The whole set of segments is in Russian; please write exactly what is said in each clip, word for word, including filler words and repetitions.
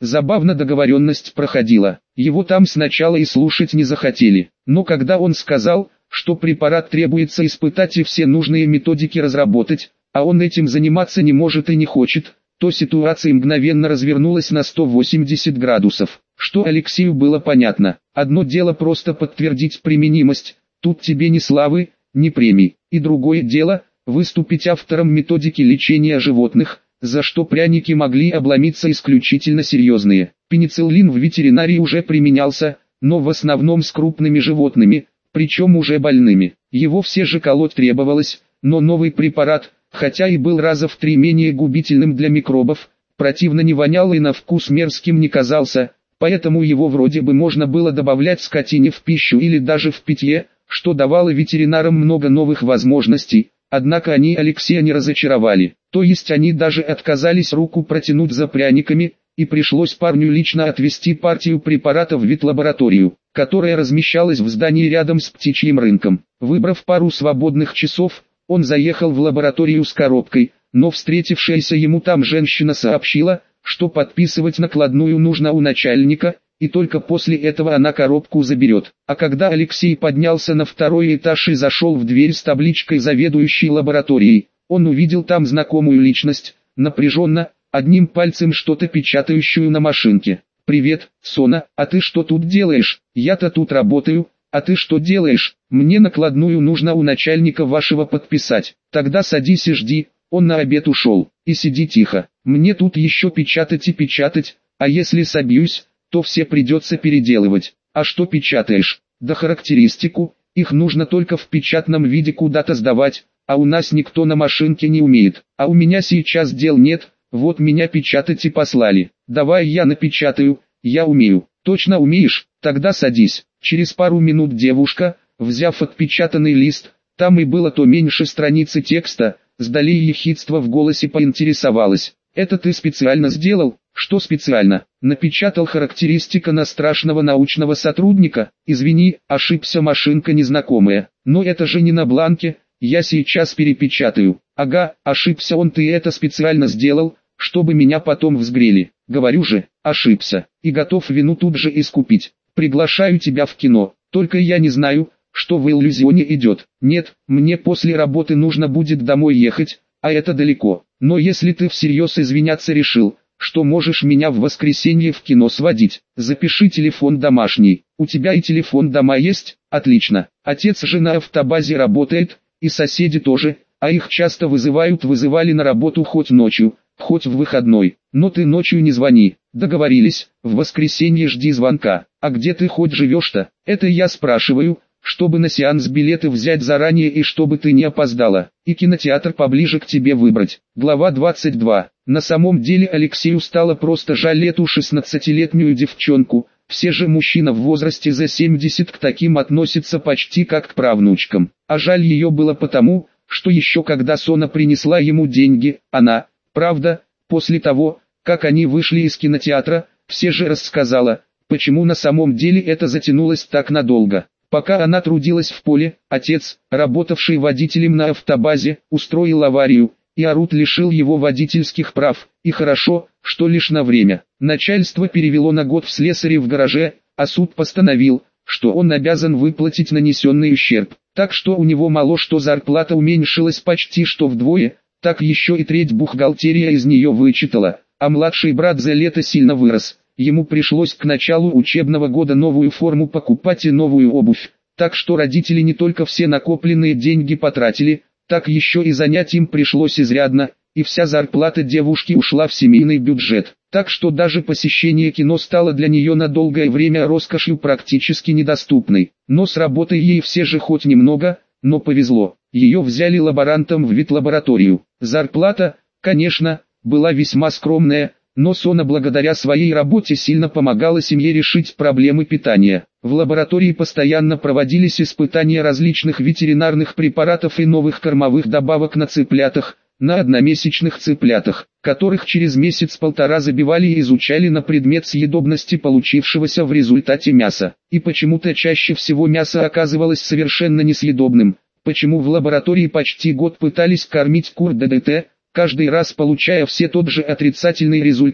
Забавно договоренность проходила. Его там сначала и слушать не захотели. Но когда он сказал, что препарат требуется испытать и все нужные методики разработать, а он этим заниматься не может и не хочет, то ситуация мгновенно развернулась на сто восемьдесят градусов. Что Алексею было понятно. Одно дело просто подтвердить применимость, тут тебе ни славы, ни премий. И другое дело, выступить автором методики лечения животных, за что пряники могли обломиться исключительно серьезные. Пенициллин в ветеринарии уже применялся, но в основном с крупными животными, причем уже больными. Его все же колоть требовалось, но новый препарат, хотя и был раза в три менее губительным для микробов, противно не вонял и на вкус мерзким не казался, поэтому его вроде бы можно было добавлять скотине в пищу или даже в питье, что давало ветеринарам много новых возможностей. Однако они Алексея не разочаровали, то есть они даже отказались руку протянуть за пряниками, и пришлось парню лично отвезти партию препарата в ветлабораторию, которая размещалась в здании рядом с птичьим рынком. Выбрав пару свободных часов, он заехал в лабораторию с коробкой, но встретившаяся ему там женщина сообщила, что подписывать накладную нужно у начальника, и только после этого она коробку заберет. А когда Алексей поднялся на второй этаж и зашел в дверь с табличкой заведующей лабораторией, он увидел там знакомую личность, напряженно, одним пальцем что-то печатающую на машинке. «Привет, Сона, а ты что тут делаешь? Я-то тут работаю, а ты что делаешь? Мне накладную нужно у начальника вашего подписать». «Тогда садись и жди, он на обед ушел. И сиди тихо, мне тут еще печатать и печатать, а если собьюсь, то все придется переделывать». «А что печатаешь?» «Да характеристику, их нужно только в печатном виде куда-то сдавать, а у нас никто на машинке не умеет. А у меня сейчас дел нет, вот меня печатать и послали. Давай я напечатаю, я умею». «Точно умеешь? Тогда садись». Через пару минут девушка, взяв отпечатанный лист, там и было то меньше страницы текста, с долей ехидства в голосе поинтересовалась: «Это ты специально сделал?» «Что специально?» «Напечатал характеристика на страшного научного сотрудника?» «Извини, ошибся, машинка незнакомая». «Но это же не на бланке, я сейчас перепечатаю». «Ага, ошибся он, ты это специально сделал, чтобы меня потом взгрели». «Говорю же, ошибся, и готов вину тут же искупить. Приглашаю тебя в кино, только я не знаю, что в иллюзионе идет». «Нет, мне после работы нужно будет домой ехать, а это далеко. Но если ты всерьез извиняться решил, что можешь меня в воскресенье в кино сводить, запиши телефон домашний». «У тебя и телефон дома есть? Отлично. Отец же на автобазе работает, и соседи тоже, а их часто вызывают, вызывали на работу хоть ночью, хоть в выходной. Но ты ночью не звони». «Договорились, в воскресенье жди звонка». «А где ты хоть живешь-то?» «Это я спрашиваю, чтобы на сеанс билеты взять заранее и чтобы ты не опоздала, и кинотеатр поближе к тебе выбрать». Глава двадцать два. На самом деле Алексею стало просто жаль эту шестнадцатилетнюю девчонку, все же мужчина в возрасте за семьдесят к таким относится почти как к правнучкам. А жаль ее было потому, что еще когда Сона принесла ему деньги, она, правда, после того, как они вышли из кинотеатра, все же рассказала, почему на самом деле это затянулось так надолго. Пока она трудилась в поле, отец, работавший водителем на автобазе, устроил аварию, и Арут лишил его водительских прав, и хорошо, что лишь на время. Начальство перевело на год в слесаря в гараже, а суд постановил, что он обязан выплатить нанесенный ущерб. Так что у него мало что зарплата уменьшилась почти что вдвое, так еще и треть бухгалтерия из нее вычитала, а младший брат за лето сильно вырос. Ему пришлось к началу учебного года новую форму покупать и новую обувь, так что родители не только все накопленные деньги потратили, так еще и занять им пришлось изрядно, и вся зарплата девушки ушла в семейный бюджет. Так что даже посещение кино стало для нее на долгое время роскошью практически недоступной. Но с работой ей все же хоть немного, но повезло. Ее взяли лаборантом в ветлабораторию. Зарплата, конечно, была весьма скромная, но Сона благодаря своей работе сильно помогала семье решить проблемы питания. В лаборатории постоянно проводились испытания различных ветеринарных препаратов и новых кормовых добавок на цыплятах, на одномесячных цыплятах, которых через месяц-полтора забивали и изучали на предмет съедобности получившегося в результате мяса. И почему-то чаще всего мясо оказывалось совершенно несъедобным, почему в лаборатории почти год пытались кормить кур ДДТ, каждый раз получая все тот же отрицательный результат,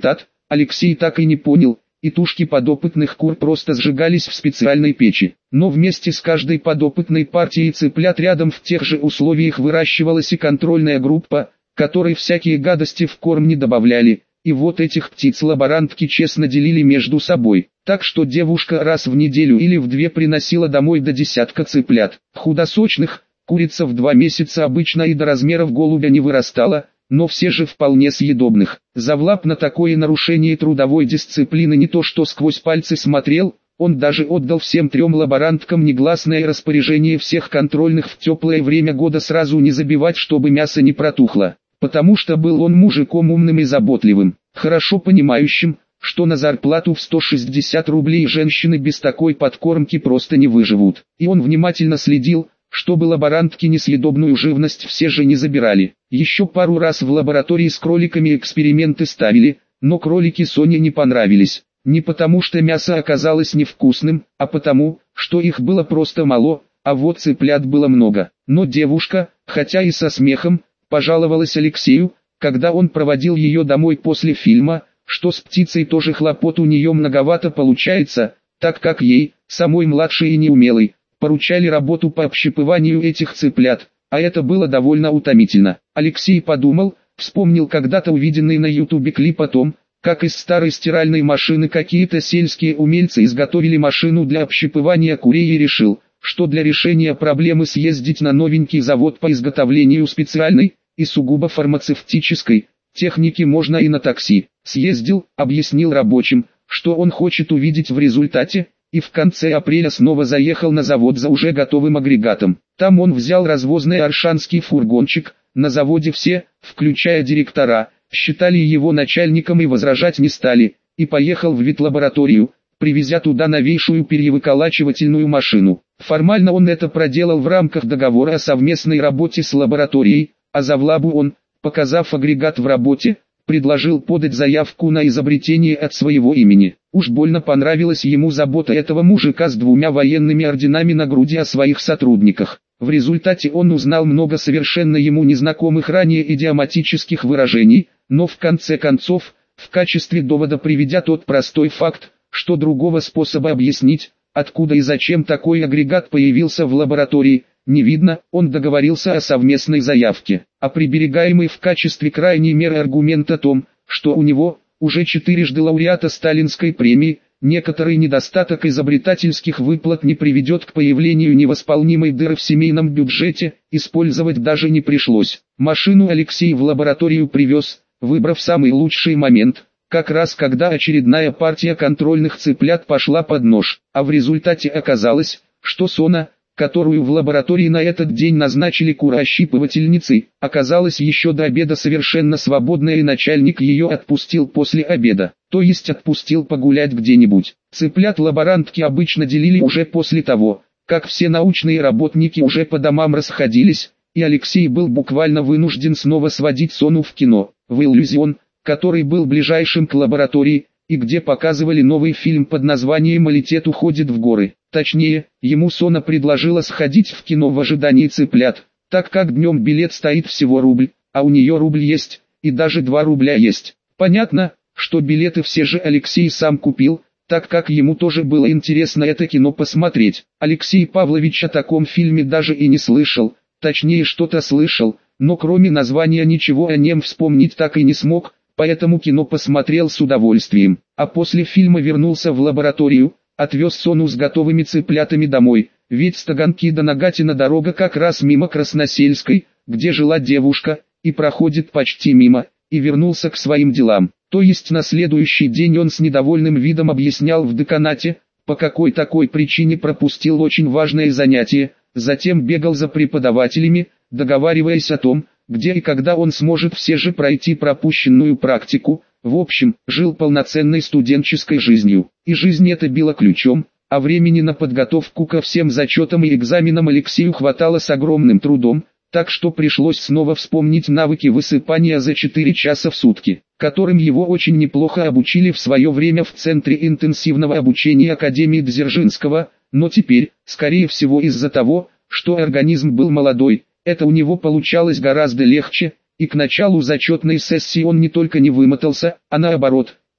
Алексей так и не понял, и тушки подопытных кур просто сжигались в специальной печи. Но вместе с каждой подопытной партией цыплят рядом в тех же условиях выращивалась и контрольная группа, которой всякие гадости в корм не добавляли. И вот этих птиц лаборантки честно делили между собой, так что девушка раз в неделю или в две приносила домой до десятка цыплят. Худосочных, курица в два месяца обычно и до размеров голубя не вырастала, но все же вполне съедобных. Завлап на такое нарушение трудовой дисциплины не то что сквозь пальцы смотрел, он даже отдал всем трем лаборанткам негласное распоряжение всех контрольных в теплое время года сразу не забивать, чтобы мясо не протухло. Потому что был он мужиком умным и заботливым, хорошо понимающим, что на зарплату в сто шестьдесят рублей женщины без такой подкормки просто не выживут. И он внимательно следил, чтобы лаборантки несъедобную живность все же не забирали. Еще пару раз в лаборатории с кроликами эксперименты ставили, но кролики Соне не понравились. Не потому что мясо оказалось невкусным, а потому, что их было просто мало, а вот цыплят было много. Но девушка, хотя и со смехом, пожаловалась Алексею, когда он проводил ее домой после фильма, что с птицей тоже хлопот у нее многовато получается, так как ей, самой младшей и неумелой, поручали работу по общипыванию этих цыплят, а это было довольно утомительно. Алексей подумал, вспомнил когда-то увиденный на ютубе клип о том, как из старой стиральной машины какие-то сельские умельцы изготовили машину для общипывания курей и решил, что для решения проблемы съездить на новенький завод по изготовлению специальной, и сугубо фармацевтической, техники можно и на такси. Съездил, объяснил рабочим, что он хочет увидеть в результате, и в конце апреля снова заехал на завод за уже готовым агрегатом. Там он взял развозный аршанский фургончик, на заводе все, включая директора, считали его начальником и возражать не стали, и поехал в ветлабораторию, привезя туда новейшую перьевыколачивательную машину. Формально он это проделал в рамках договора о совместной работе с лабораторией, а завлабу он, показав агрегат в работе, предложил подать заявку на изобретение от своего имени. Уж больно понравилась ему забота этого мужика с двумя военными орденами на груди о своих сотрудниках. В результате он узнал много совершенно ему незнакомых ранее идиоматических выражений, но в конце концов, в качестве довода приведя тот простой факт, что другого способа объяснить, откуда и зачем такой агрегат появился в лаборатории, не видно, он договорился о совместной заявке, а приберегаемый в качестве крайней меры аргумент о том, что у него, уже четырежды лауреата Сталинской премии, некоторый недостаток изобретательских выплат не приведет к появлению невосполнимой дыры в семейном бюджете, использовать даже не пришлось. Машину Алексей в лабораторию привез, выбрав самый лучший момент, как раз когда очередная партия контрольных цыплят пошла под нож, а в результате оказалось, что Сона, которую в лаборатории на этот день назначили курощипывательницей, оказалась еще до обеда совершенно свободная, и начальник ее отпустил после обеда, то есть отпустил погулять где-нибудь. Цыплят лаборантки обычно делили уже после того, как все научные работники уже по домам расходились, и Алексей был буквально вынужден снова сводить Сону в кино, в иллюзион, который был ближайшим к лаборатории, и где показывали новый фильм под названием «Малитет уходит в горы». Точнее, ему Сона предложила сходить в кино в ожидании цыплят, так как днем билет стоит всего рубль, а у нее рубль есть, и даже два рубля есть. Понятно, что билеты все же Алексей сам купил, так как ему тоже было интересно это кино посмотреть. Алексей Павлович о таком фильме даже и не слышал, точнее что-то слышал, но кроме названия ничего о нем вспомнить так и не смог, поэтому кино посмотрел с удовольствием, а после фильма вернулся в лабораторию, отвез Сону с готовыми цыплятами домой, ведь с Таганки до Нагатина дорога как раз мимо Красносельской, где жила девушка, и проходит почти мимо, и вернулся к своим делам. То есть на следующий день он с недовольным видом объяснял в деканате, по какой такой причине пропустил очень важное занятие, затем бегал за преподавателями, договариваясь о том, где и когда он сможет все же пройти пропущенную практику. В общем, жил полноценной студенческой жизнью, и жизнь эта била ключом, а времени на подготовку ко всем зачетам и экзаменам Алексею хватало с огромным трудом, так что пришлось снова вспомнить навыки высыпания за четыре часа в сутки, которым его очень неплохо обучили в свое время в Центре интенсивного обучения Академии Дзержинского, но теперь, скорее всего из-за того, что организм был молодой, это у него получалось гораздо легче, и к началу зачетной сессии он не только не вымотался, а наоборот,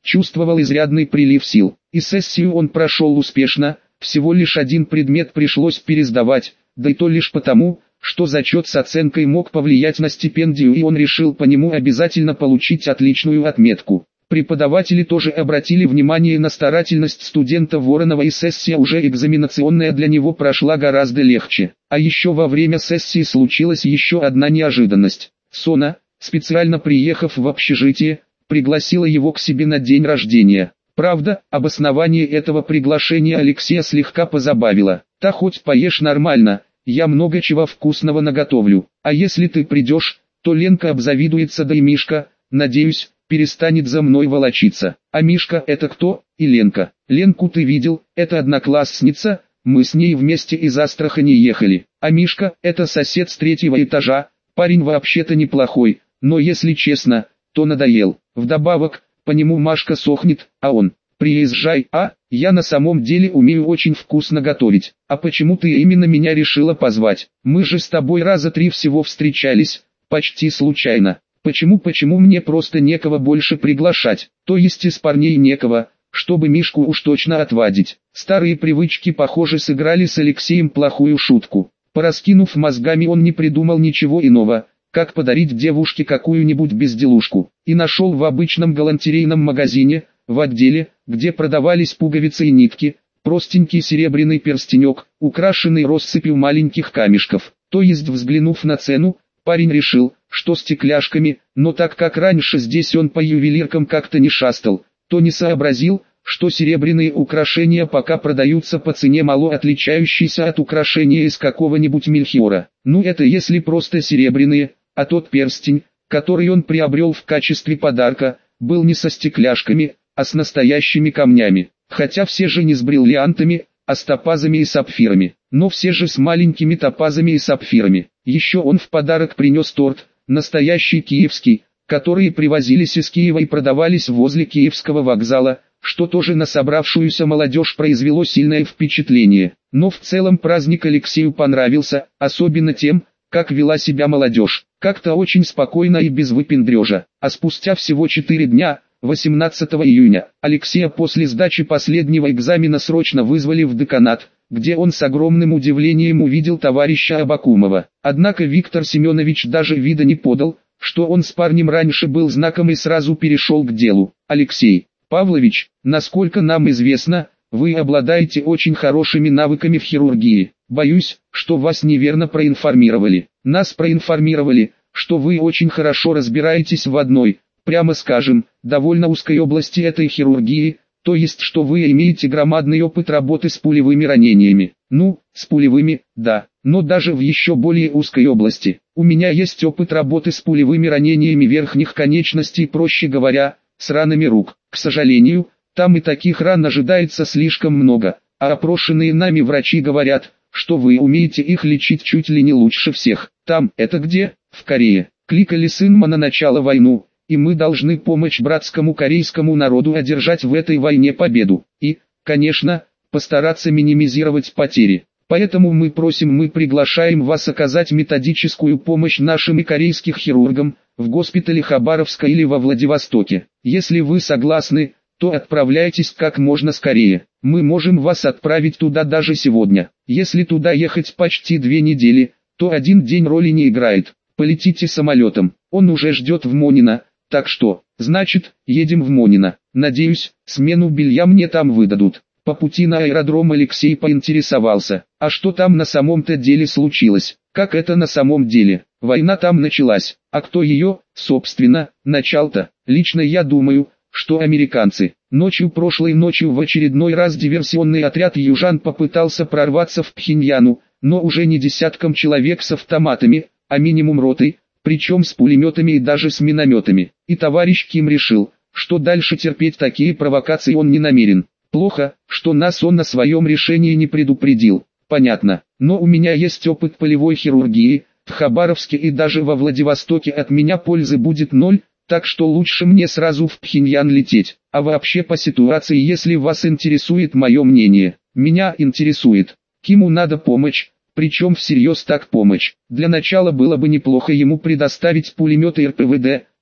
чувствовал изрядный прилив сил. И сессию он прошел успешно, всего лишь один предмет пришлось пересдавать, да и то лишь потому, что зачет с оценкой мог повлиять на стипендию, и он решил по нему обязательно получить отличную отметку. Преподаватели тоже обратили внимание на старательность студента Воронова, и сессия уже экзаменационная для него прошла гораздо легче. А еще во время сессии случилась еще одна неожиданность. Сона, специально приехав в общежитие, пригласила его к себе на день рождения. Правда, обоснование этого приглашения Алексея слегка позабавило. «Та хоть поешь нормально, я много чего вкусного наготовлю. А если ты придешь, то Ленка обзавидуется, да и Мишка, надеюсь, перестанет за мной волочиться». «А Мишка это кто?» «И Ленка». «Ленку ты видел, это одноклассница, мы с ней вместе из Астрахани ехали. А Мишка это сосед с третьего этажа, парень вообще-то неплохой, но если честно, то надоел. Вдобавок, по нему Машка сохнет, а он: приезжай, а, я на самом деле умею очень вкусно готовить. А почему ты именно меня решила позвать? Мы же с тобой раза три всего встречались, почти случайно. Почему, почему мне просто некого больше приглашать, то есть из парней некого, чтобы Мишку уж точно отвадить». Старые привычки, похоже, сыграли с Алексеем плохую шутку. Пораскинув мозгами, он не придумал ничего иного, как подарить девушке какую-нибудь безделушку, и нашел в обычном галантерейном магазине, в отделе, где продавались пуговицы и нитки, простенький серебряный перстенек, украшенный россыпью маленьких камешков. То есть, взглянув на цену, парень решил, что стекляшками, но так как раньше здесь он по ювелиркам как-то не шастал, то не сообразил, что серебряные украшения пока продаются по цене, мало отличающейся от украшения из какого-нибудь мельхиора. Ну это если просто серебряные, а тот перстень, который он приобрел в качестве подарка, был не со стекляшками, а с настоящими камнями. Хотя все же не с бриллиантами, а с топазами и сапфирами. Но все же с маленькими топазами и сапфирами. Еще он в подарок принес торт, настоящий киевский, которые привозились из Киева и продавались возле Киевского вокзала, что тоже на собравшуюся молодежь произвело сильное впечатление. Но в целом праздник Алексею понравился, особенно тем, как вела себя молодежь. Как-то очень спокойно и без выпендрежа. А спустя всего четыре дня, восемнадцатого июня, Алексея после сдачи последнего экзамена срочно вызвали в деканат, где он с огромным удивлением увидел товарища Абакумова. Однако Виктор Семенович даже вида не подал, что он с парнем раньше был знаком, и сразу перешел к делу. «Алексей Павлович, насколько нам известно, вы обладаете очень хорошими навыками в хирургии. Боюсь, что вас неверно проинформировали. Нас проинформировали, что вы очень хорошо разбираетесь в одной, прямо скажем, довольно узкой области этой хирургии, то есть что вы имеете громадный опыт работы с пулевыми ранениями». «Ну, с пулевыми, да, но даже в еще более узкой области. У меня есть опыт работы с пулевыми ранениями верхних конечностей, проще говоря, с ранами рук. К сожалению, там и таких ран ожидается слишком много, а опрошенные нами врачи говорят, что вы умеете их лечить чуть ли не лучше всех. Там, это где? В Корее. Кликали с Инма на начало войну, и мы должны помочь братскому корейскому народу одержать в этой войне победу. И, конечно, постараться минимизировать потери. Поэтому мы просим, мы приглашаем вас оказать методическую помощь нашим и корейским хирургам, в госпитале Хабаровска или во Владивостоке. Если вы согласны, то отправляйтесь как можно скорее. Мы можем вас отправить туда даже сегодня. Если туда ехать почти две недели, то один день роли не играет. Полетите самолетом, он уже ждет в Монино, так что, значит, едем в Монино. Надеюсь, смену белья мне там выдадут». По пути на аэродром Алексей поинтересовался, а что там на самом-то деле случилось? Как это на самом деле? Война там началась, а кто ее, собственно, начал-то? Лично я думаю, что американцы. Ночью прошлой ночью в очередной раз диверсионный отряд южан попытался прорваться в Пхеньяну, но уже не десятком человек с автоматами, а минимум ротой, причем с пулеметами и даже с минометами. И товарищ Ким решил, что дальше терпеть такие провокации он не намерен. Плохо, что нас он на своем решении не предупредил. Понятно, но у меня есть опыт полевой хирургии, в Хабаровске и даже во Владивостоке от меня пользы будет ноль, так что лучше мне сразу в Пхеньян лететь. А вообще по ситуации, если вас интересует мое мнение, меня интересует. Киму надо помощь, причем всерьез так помощь. Для начала было бы неплохо ему предоставить пулеметы эр пэ вэ дэ,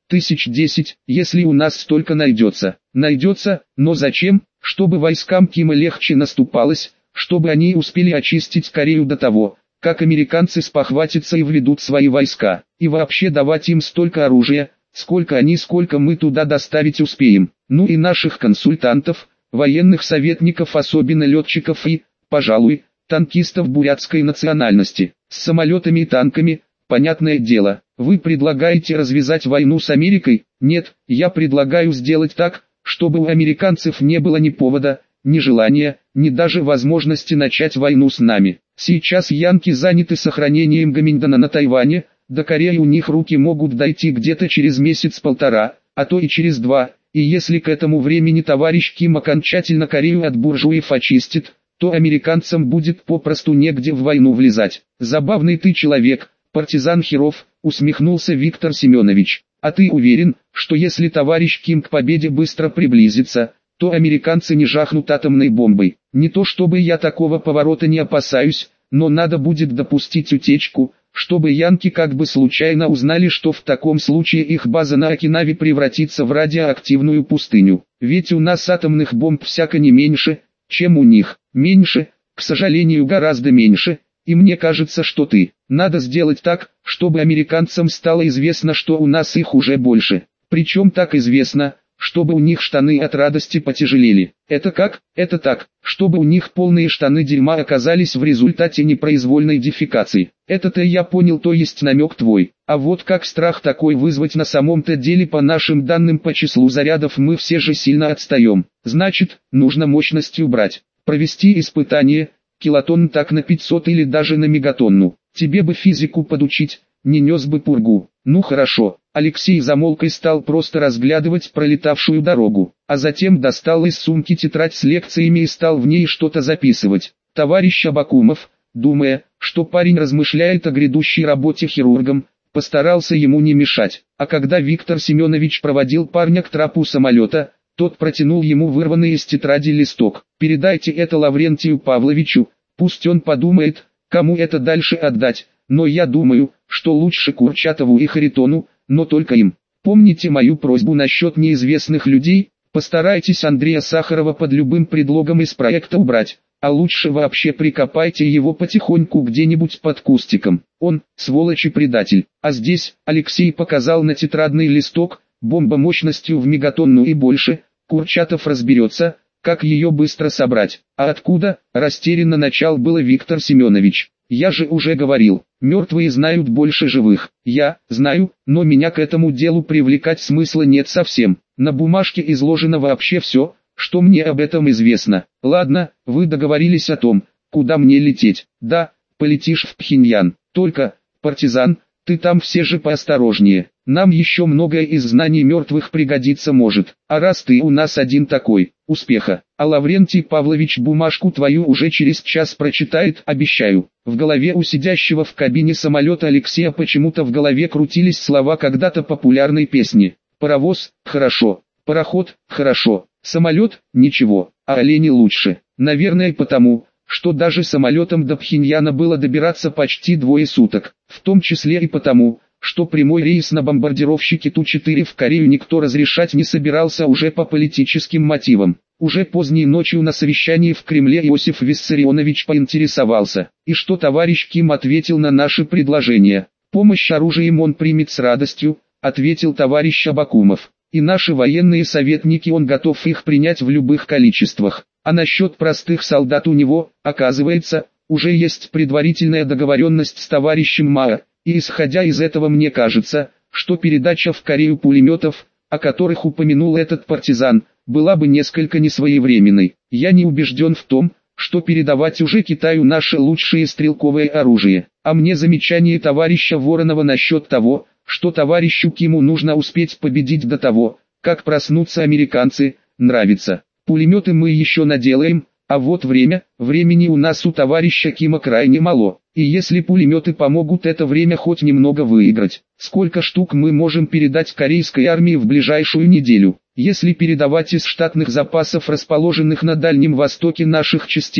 Тысяч десять, если у нас столько найдется. Найдется, но зачем? Чтобы войскам Кима легче наступалось, чтобы они успели очистить Корею до того, как американцы спохватятся и введут свои войска. И вообще давать им столько оружия, сколько они, сколько мы туда доставить успеем. Ну и наших консультантов, военных советников, особенно летчиков и, пожалуй, танкистов бурятской национальности. С самолетами и танками, понятное дело. Вы предлагаете развязать войну с Америкой? Нет, я предлагаю сделать так, чтобы у американцев не было ни повода, ни желания, ни даже возможности начать войну с нами. Сейчас янки заняты сохранением Гоминдана на Тайване, до Кореи у них руки могут дойти где-то через месяц-полтора, а то и через два, и если к этому времени товарищ Ким окончательно Корею от буржуев очистит, то американцам будет попросту негде в войну влезать. Забавный ты человек, партизан Херов, усмехнулся Виктор Семенович. А ты уверен, что если товарищ Ким к победе быстро приблизится, то американцы не жахнут атомной бомбой? Не то чтобы я такого поворота не опасаюсь, но надо будет допустить утечку, чтобы янки как бы случайно узнали, что в таком случае их база на Окинаве превратится в радиоактивную пустыню. Ведь у нас атомных бомб всяко не меньше, чем у них. Меньше, к сожалению, гораздо меньше. И мне кажется, что ты. Надо сделать так, чтобы американцам стало известно, что у нас их уже больше. Причем так известно, чтобы у них штаны от радости потяжелели. Это как? Это так, чтобы у них полные штаны дерьма оказались в результате непроизвольной дефекации. Это-то я понял, то есть намек твой. А вот как страх такой вызвать на самом-то деле, по нашим данным по числу зарядов мы все же сильно отстаем. Значит, нужно мощностью брать. Провести испытание, килотонн так на пятьсот или даже на мегатонну. Тебе бы физику подучить, не нес бы пургу. Ну хорошо. Алексей замолк и стал просто разглядывать пролетавшую дорогу, а затем достал из сумки тетрадь с лекциями и стал в ней что-то записывать. Товарищ Абакумов, думая, что парень размышляет о грядущей работе хирургом, постарался ему не мешать. А когда Виктор Семенович проводил парня к трапу самолета, тот протянул ему вырванный из тетради листок. «Передайте это Лаврентию Павловичу, пусть он подумает, кому это дальше отдать, но я думаю, что лучше Курчатову и Харитону, но только им. Помните мою просьбу насчет неизвестных людей? Постарайтесь Андрея Сахарова под любым предлогом из проекта убрать, а лучше вообще прикопайте его потихоньку где-нибудь под кустиком. Он, сволочь и предатель». А здесь, Алексей показал на тетрадный листок, бомба мощностью в мегатонну и больше, Курчатов разберется, как ее быстро собрать. А откуда, растерянно начал было Виктор Семенович. Я же уже говорил, мертвые знают больше живых. Я знаю, но меня к этому делу привлекать смысла нет совсем. На бумажке изложено вообще все, что мне об этом известно. Ладно, вы договорились о том, куда мне лететь. Да, полетишь в Пхеньян. Только, партизан, ты там все же поосторожнее. Нам еще многое из знаний мертвых пригодиться может. А раз ты у нас один такой, успеха. А Лаврентий Павлович бумажку твою уже через час прочитает, обещаю. В голове у сидящего в кабине самолета Алексея почему-то в голове крутились слова когда-то популярной песни. Паровоз – хорошо, пароход – хорошо, самолет – ничего, а олени лучше. Наверное потому, что даже самолетом до Пхеньяна было добираться почти двое суток. В том числе и потому, что прямой рейс на бомбардировщике Ту четыре в Корею никто разрешать не собирался уже по политическим мотивам. Уже поздней ночью на совещании в Кремле Иосиф Виссарионович поинтересовался, и что товарищ Ким ответил на наши предложения. «Помощь оружием он примет с радостью», ответил товарищ Абакумов. «И наши военные советники, он готов их принять в любых количествах. А насчет простых солдат у него, оказывается, уже есть предварительная договоренность с товарищем Мао. И исходя из этого мне кажется, что передача в Корею пулеметов, о которых упомянул этот партизан, была бы несколько несвоевременной. Я не убежден в том, что передавать уже Китаю наше лучшее стрелковое оружие. А мне замечание товарища Воронова насчет того, что товарищу Киму нужно успеть победить до того, как проснутся американцы, нравится. Пулеметы мы еще наделаем, а вот время, времени у нас у товарища Кима крайне мало. И если пулеметы помогут это время хоть немного выиграть, сколько штук мы можем передать корейской армии в ближайшую неделю? Если передавать из штатных запасов, расположенных на Дальнем Востоке наших частей,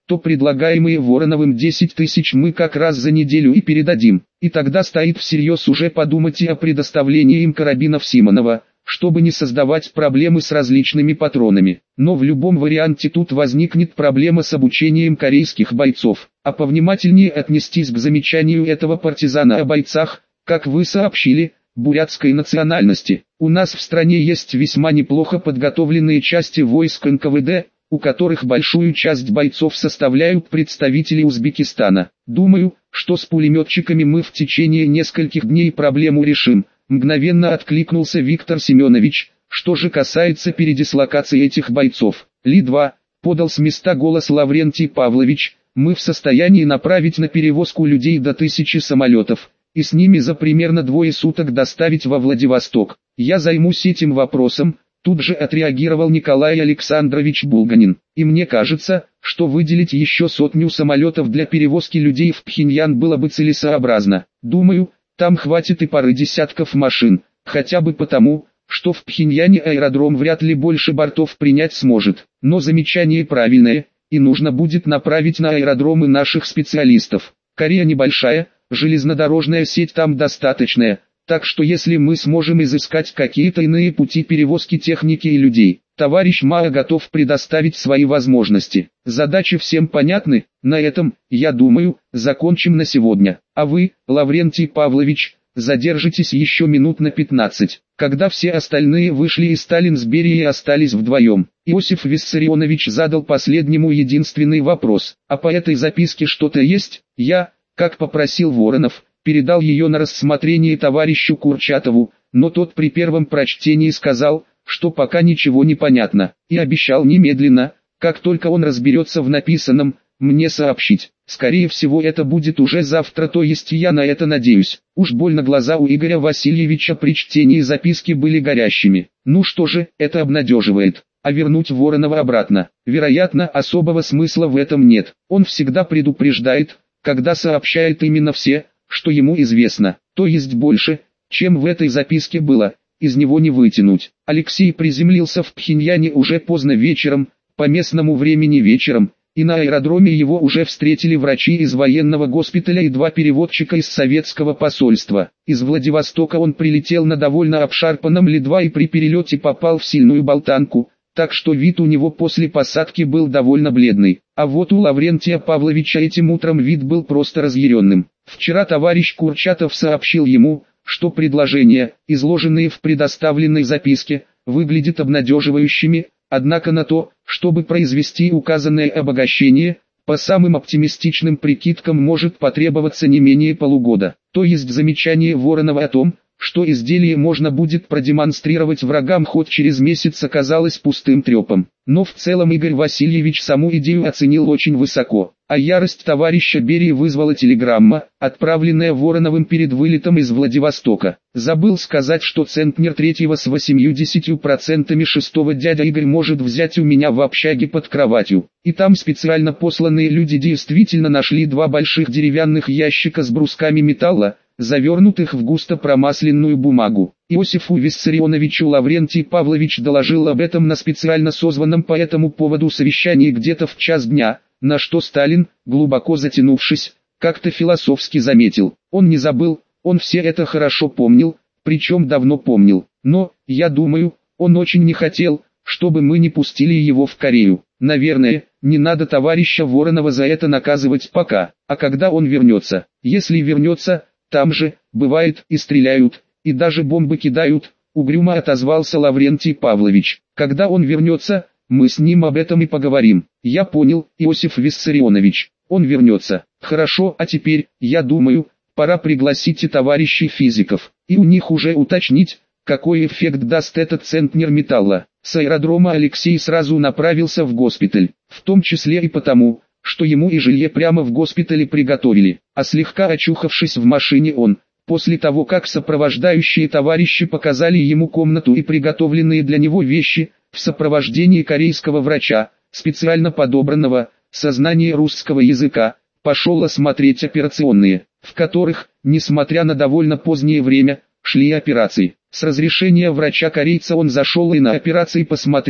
то предлагаемые Вороновым десять тысяч мы как раз за неделю и передадим. И тогда стоит всерьез уже подумать и о предоставлении им карабинов Симонова, чтобы не создавать проблемы с различными патронами. Но в любом варианте тут возникнет проблема с обучением корейских бойцов. А повнимательнее отнестись к замечанию этого партизана о бойцах, как вы сообщили, бурятской национальности. У нас в стране есть весьма неплохо подготовленные части войск эн ка вэ дэ, у которых большую часть бойцов составляют представители Узбекистана. Думаю, что с пулеметчиками мы в течение нескольких дней проблему решим. Мгновенно откликнулся Виктор Семенович. Что же касается передислокации этих бойцов, Ли два, подал с места голос Лаврентий Павлович, мы в состоянии направить на перевозку людей до тысячи самолетов, и с ними за примерно двое суток доставить во Владивосток. Я займусь этим вопросом, тут же отреагировал Николай Александрович Булганин. И мне кажется, что выделить еще сотню самолетов для перевозки людей в Пхеньян было бы целесообразно. Думаю, там хватит и пары десятков машин, хотя бы потому, что в Пхеньяне аэродром вряд ли больше бортов принять сможет. Но замечание правильное, и нужно будет направить на аэродромы наших специалистов. Корея небольшая, железнодорожная сеть там достаточная, так что если мы сможем изыскать какие-то иные пути перевозки техники и людей, товарищ Мао готов предоставить свои возможности. Задачи всем понятны, на этом, я думаю, закончим на сегодня. А вы, Лаврентий Павлович, задержитесь еще минут на пятнадцать. Когда все остальные вышли и Сталин с Берией остались вдвоем, Иосиф Виссарионович задал последнему единственный вопрос. А по этой записке что-то есть? Я, как попросил Воронов, передал ее на рассмотрение товарищу Курчатову, но тот при первом прочтении сказал, что пока ничего не понятно, и обещал немедленно, как только он разберется в написанном, мне сообщить. Скорее всего это будет уже завтра, то есть я на это надеюсь. Уж больно глаза у Игоря Васильевича при чтении записки были горящими. Ну что же, это обнадеживает. А вернуть Воронова обратно, вероятно, особого смысла в этом нет. Он всегда предупреждает, когда сообщает именно все, что ему известно, то есть больше, чем в этой записке было, из него не вытянуть. Алексей приземлился в Пхеньяне уже поздно вечером, по местному времени вечером, и на аэродроме его уже встретили врачи из военного госпиталя и два переводчика из советского посольства. Из Владивостока он прилетел на довольно обшарпанном Ли два и при перелете попал в сильную болтанку, так что вид у него после посадки был довольно бледный. А вот у Лаврентия Павловича этим утром вид был просто разъяренным. Вчера товарищ Курчатов сообщил ему, что предложения, изложенные в предоставленной записке, выглядят обнадеживающими, однако на то, чтобы произвести указанное обогащение, по самым оптимистичным прикидкам может потребоваться не менее полугода. То есть замечание Воронова о том, что изделие можно будет продемонстрировать врагам хоть через месяц, оказалось пустым трепом. Но в целом Игорь Васильевич саму идею оценил очень высоко. А ярость товарища Берии вызвала телеграмма, отправленная Вороновым перед вылетом из Владивостока. Забыл сказать, что центнер третьего с восемьюдесятью процентами шестого дядя Игорь может взять у меня в общаге под кроватью. И там специально посланные люди действительно нашли два больших деревянных ящика с брусками металла, завернутых в густо промасленную бумагу. Иосифу Виссарионовичу Лаврентий Павлович доложил об этом на специально созванном по этому поводу совещании где-то в час дня, на что Сталин, глубоко затянувшись, как-то философски заметил: он не забыл, он все это хорошо помнил, причем давно помнил, но, я думаю, он очень не хотел, чтобы мы не пустили его в Корею. Наверное, не надо товарища Воронова за это наказывать пока, а когда он вернется, если вернется, там же, бывает, и стреляют, и даже бомбы кидают, угрюмо отозвался Лаврентий Павлович. Когда он вернется, мы с ним об этом и поговорим. Я понял, Иосиф Виссарионович, он вернется. Хорошо, а теперь, я думаю, пора пригласить и товарищей физиков, и у них уже уточнить, какой эффект даст этот центнер металла. С аэродрома Алексей сразу направился в госпиталь, в том числе и потому, что ему и жилье прямо в госпитале приготовили. А слегка очухавшись в машине он, после того как сопровождающие товарищи показали ему комнату и приготовленные для него вещи, в сопровождении корейского врача, специально подобранного, со знанием русского языка, пошел осмотреть операционные, в которых, несмотря на довольно позднее время, шли операции. С разрешения врача-корейца он зашел и на операции посмотреть,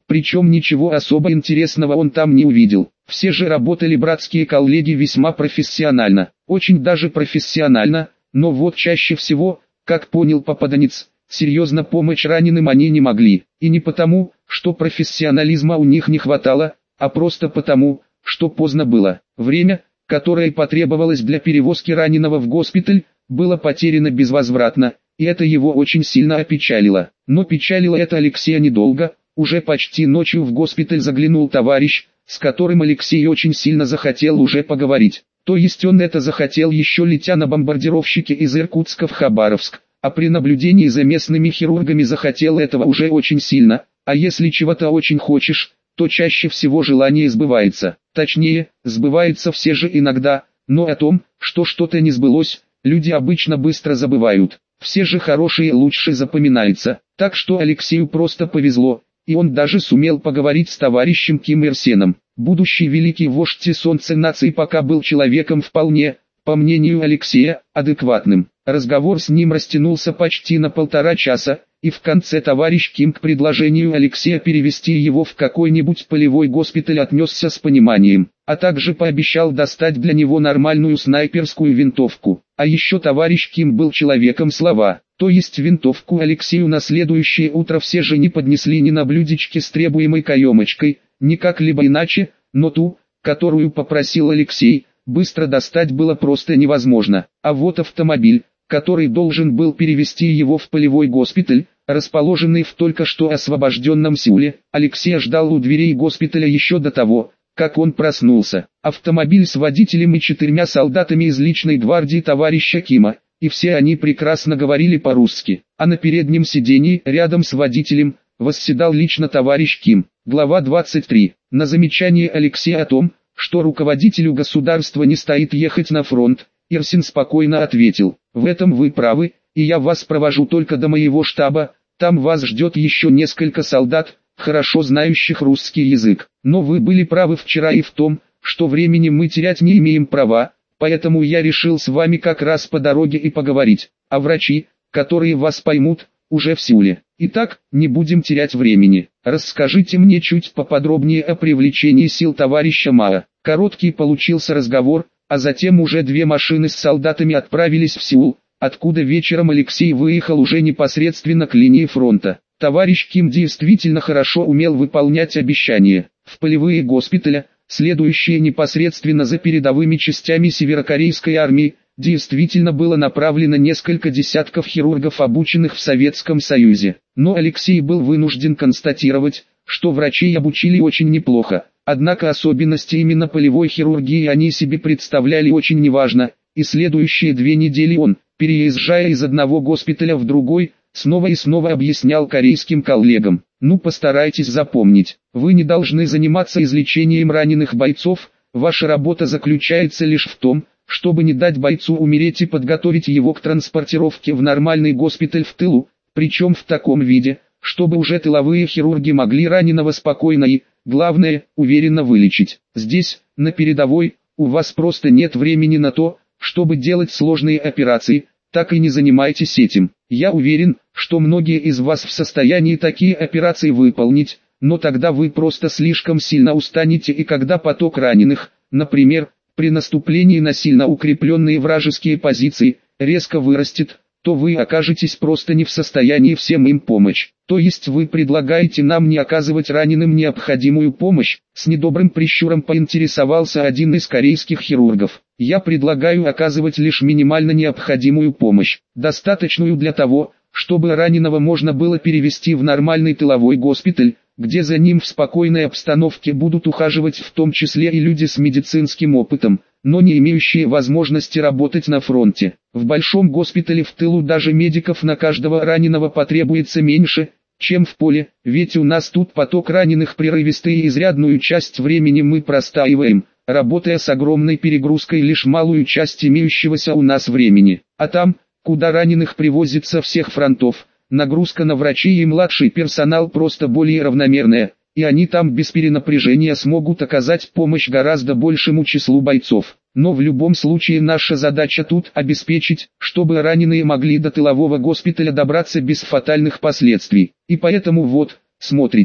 причем ничего особо интересного он там не увидел. Все же работали братские коллеги весьма профессионально, очень даже профессионально, но вот чаще всего, как понял попаданец, серьезно помочь раненым они не могли, и не потому, что профессионализма у них не хватало, а просто потому, что поздно было. Время, которое потребовалось для перевозки раненого в госпиталь, было потеряно безвозвратно, и это его очень сильно опечалило. Но печалило это Алексея недолго, уже почти ночью в госпиталь заглянул товарищ, с которым Алексей очень сильно захотел уже поговорить. То есть он это захотел еще летя на бомбардировщике из Иркутска в Хабаровск, а при наблюдении за местными хирургами захотел этого уже очень сильно, а если чего-то очень хочешь, то чаще всего желание сбывается. Точнее, сбывается все же иногда, но о том, что что-то не сбылось, люди обычно быстро забывают. Все же хорошие лучше запоминаются, так что Алексею просто повезло, и он даже сумел поговорить с товарищем Ким Ир Сеном. Будущий великий вождь солнца нации пока был человеком вполне, по мнению Алексея, адекватным. Разговор с ним растянулся почти на полтора часа, и в конце товарищ Ким к предложению Алексея перевести его в какой-нибудь полевой госпиталь отнесся с пониманием, а также пообещал достать для него нормальную снайперскую винтовку. А еще товарищ Ким был человеком слова, то есть винтовку Алексею на следующее утро все же не поднесли ни на блюдечке с требуемой каемочкой, ни как-либо иначе, но ту, которую попросил Алексей, быстро достать было просто невозможно. А вот автомобиль, который должен был перевести его в полевой госпиталь, расположенный в только что освобожденном Сеуле, Алексей ждал у дверей госпиталя еще до того, как он проснулся. Автомобиль с водителем и четырьмя солдатами из личной гвардии товарища Кима, и все они прекрасно говорили по-русски. А на переднем сидении, рядом с водителем, восседал лично товарищ Ким. Глава двадцать три. На замечание Алексея о том, что руководителю государства не стоит ехать на фронт, Ир Сен спокойно ответил: «В этом вы правы, и я вас провожу только до моего штаба, там вас ждет еще несколько солдат, хорошо знающих русский язык. Но вы были правы вчера и в том, что времени мы терять не имеем права, поэтому я решил с вами как раз по дороге и поговорить, а врачи, которые вас поймут, уже в Сеуле. Итак, не будем терять времени. Расскажите мне чуть поподробнее о привлечении сил товарища Мао». Короткий получился разговор, а затем уже две машины с солдатами отправились в Сеул, откуда вечером Алексей выехал уже непосредственно к линии фронта. Товарищ Ким действительно хорошо умел выполнять обещания. В полевые госпитали, следующие непосредственно за передовыми частями северокорейской армии, действительно было направлено несколько десятков хирургов, обученных в Советском Союзе. Но Алексей был вынужден констатировать, что врачей обучили очень неплохо. Однако особенности именно полевой хирургии они себе представляли очень неважно, и следующие две недели он, переезжая из одного госпиталя в другой, снова и снова объяснял корейским коллегам: «Ну постарайтесь запомнить, вы не должны заниматься излечением раненых бойцов, ваша работа заключается лишь в том, чтобы не дать бойцу умереть и подготовить его к транспортировке в нормальный госпиталь в тылу, причем в таком виде, чтобы уже тыловые хирурги могли раненого спокойно и, главное, уверенно вылечить. Здесь, на передовой, у вас просто нет времени на то, чтобы делать сложные операции, так и не занимайтесь этим. Я уверен, что многие из вас в состоянии такие операции выполнить, но тогда вы просто слишком сильно устанете, и когда поток раненых, например, при наступлении на сильно укрепленные вражеские позиции, резко вырастет, то вы окажетесь просто не в состоянии всем им помочь. То есть вы предлагаете нам не оказывать раненым необходимую помощь?» С недобрым прищуром поинтересовался один из корейских хирургов. «Я предлагаю оказывать лишь минимально необходимую помощь, достаточную для того, чтобы раненого можно было перевести в нормальный тыловой госпиталь, где за ним в спокойной обстановке будут ухаживать в том числе и люди с медицинским опытом, но не имеющие возможности работать на фронте. В большом госпитале в тылу даже медиков на каждого раненого потребуется меньше, чем в поле, ведь у нас тут поток раненых прерывистый, и изрядную часть времени мы простаиваем, работая с огромной перегрузкой лишь малую часть имеющегося у нас времени. А там, куда раненых привозят со всех фронтов, нагрузка на врачей и младший персонал просто более равномерная, и они там без перенапряжения смогут оказать помощь гораздо большему числу бойцов. Но в любом случае наша задача тут обеспечить, чтобы раненые могли до тылового госпиталя добраться без фатальных последствий. И поэтому вот, смотрите,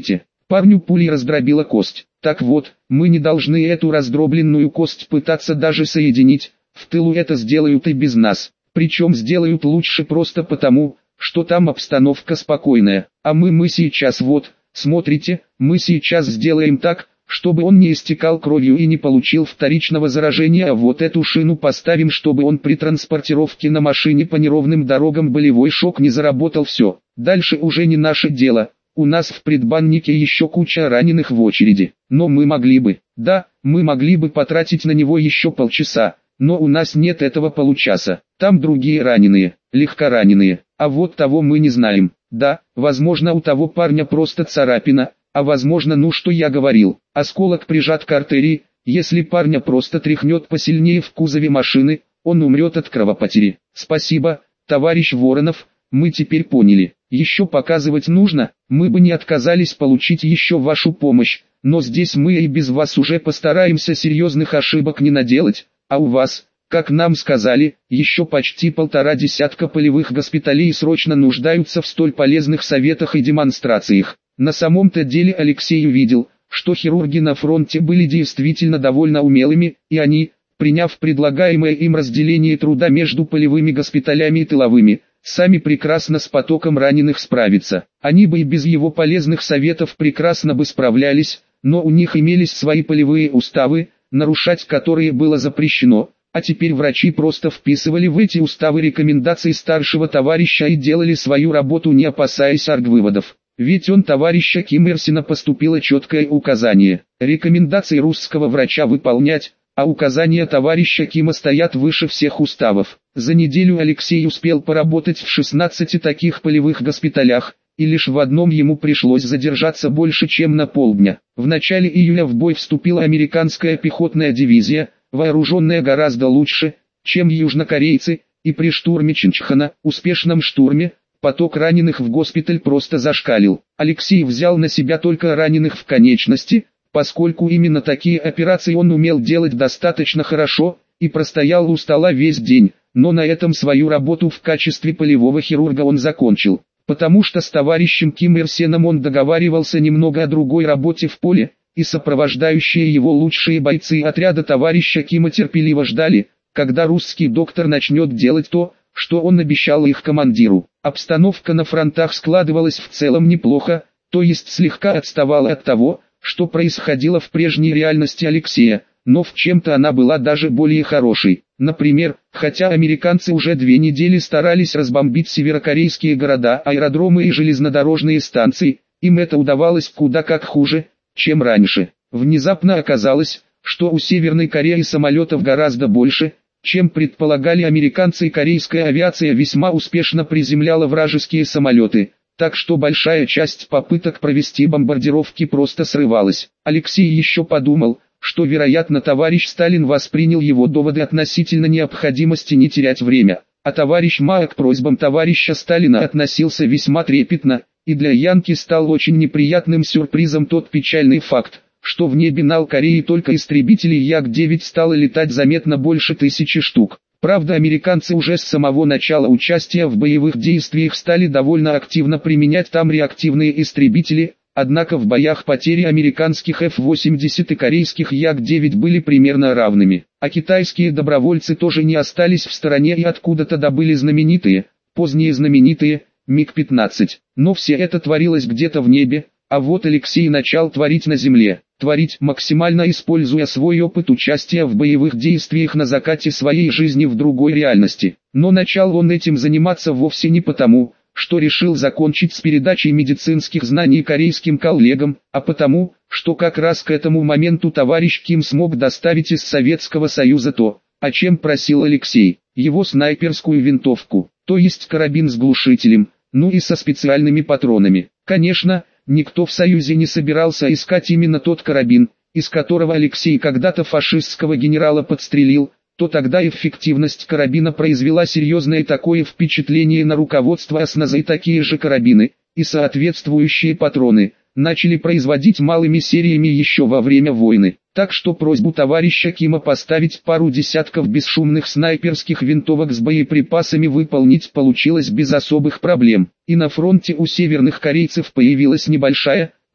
Парню пулей раздробила кость. Так вот, мы не должны эту раздробленную кость пытаться даже соединить, в тылу это сделают и без нас. Причем сделают лучше просто потому, что там обстановка спокойная. А мы мы сейчас вот, смотрите, мы сейчас сделаем так, чтобы он не истекал кровью и не получил вторичного заражения, а вот эту шину поставим, чтобы он при транспортировке на машине по неровным дорогам болевой шок не заработал. Все, дальше уже не наше дело, у нас в предбаннике еще куча раненых в очереди, но мы могли бы, да, мы могли бы потратить на него еще полчаса, но у нас нет этого получаса, там другие раненые, легкораненые, а вот того мы не знаем, да, возможно у того парня просто царапина, а возможно, ну что я говорил, осколок прижат к артерии, если парня просто тряхнет посильнее в кузове машины, он умрет от кровопотери. Спасибо, товарищ Воронов, мы теперь поняли. Еще показывать нужно, мы бы не отказались получить еще вашу помощь, но здесь мы и без вас уже постараемся серьезных ошибок не наделать, а у вас, как нам сказали, еще почти полтора десятка полевых госпиталей срочно нуждаются в столь полезных советах и демонстрациях. На самом-то деле Алексей увидел, что хирурги на фронте были действительно довольно умелыми, и они, приняв предлагаемое им разделение труда между полевыми госпиталями и тыловыми, сами прекрасно с потоком раненых справятся. Они бы и без его полезных советов прекрасно бы справлялись, но у них имелись свои полевые уставы, нарушать которые было запрещено, а теперь врачи просто вписывали в эти уставы рекомендации старшего товарища и делали свою работу, не опасаясь аргвыводов. Ведь он товарища Киммерсена поступило четкое указание, рекомендации русского врача выполнять, а указания товарища Кима стоят выше всех уставов. За неделю Алексей успел поработать в шестнадцати таких полевых госпиталях, и лишь в одном ему пришлось задержаться больше чем на полдня. В начале июля в бой вступила американская пехотная дивизия, вооруженная гораздо лучше, чем южнокорейцы, и при штурме Чинчхана, успешном штурме, поток раненых в госпиталь просто зашкалил. Алексей взял на себя только раненых в конечности, поскольку именно такие операции он умел делать достаточно хорошо, и простоял у стола весь день, но на этом свою работу в качестве полевого хирурга он закончил, потому что с товарищем Киммерсеном он договаривался немного о другой работе в поле, и сопровождающие его лучшие бойцы отряда товарища Кима терпеливо ждали, когда русский доктор начнет делать то, что он обещал их командиру. Обстановка на фронтах складывалась в целом неплохо, то есть слегка отставала от того, что происходило в прежней реальности Алексея, но в чем-то она была даже более хорошей. Например, хотя американцы уже две недели старались разбомбить северокорейские города, аэродромы и железнодорожные станции, им это удавалось куда как хуже, чем раньше. Внезапно оказалось, что у Северной Кореи самолетов гораздо больше, чем предполагали американцы, и корейская авиация весьма успешно приземляла вражеские самолеты, так что большая часть попыток провести бомбардировки просто срывалась. Алексей еще подумал, что вероятно товарищ Сталин воспринял его доводы относительно необходимости не терять время, а товарищ Мао к просьбам товарища Сталина относился весьма трепетно, и для Янки стал очень неприятным сюрпризом тот печальный факт, что в небе над Кореей только истребителей Як девять стало летать заметно больше тысячи штук. Правда, американцы уже с самого начала участия в боевых действиях стали довольно активно применять там реактивные истребители, однако в боях потери американских эф восемьдесят и корейских Як девять были примерно равными. А китайские добровольцы тоже не остались в стороне и откуда-то добыли знаменитые, поздние знаменитые, Миг пятнадцать. Но все это творилось где-то в небе, а вот Алексей начал творить на земле. Творить, максимально используя свой опыт участия в боевых действиях на закате своей жизни в другой реальности. Но начал он этим заниматься вовсе не потому, что решил закончить с передачей медицинских знаний корейским коллегам, а потому, что как раз к этому моменту товарищ Ким смог доставить из Советского Союза то, о чем просил Алексей, его снайперскую винтовку, то есть карабин с глушителем, ну и со специальными патронами. Конечно, никто в Союзе не собирался искать именно тот карабин, из которого Алексей когда-то фашистского генерала подстрелил, то тогда эффективность карабина произвела серьезное такое впечатление на руководство осназа, и такие же карабины, и соответствующие патроны, начали производить малыми сериями еще во время войны. Так что просьбу товарища Кима поставить пару десятков бесшумных снайперских винтовок с боеприпасами выполнить получилось без особых проблем. И на фронте у северных корейцев появилась небольшая,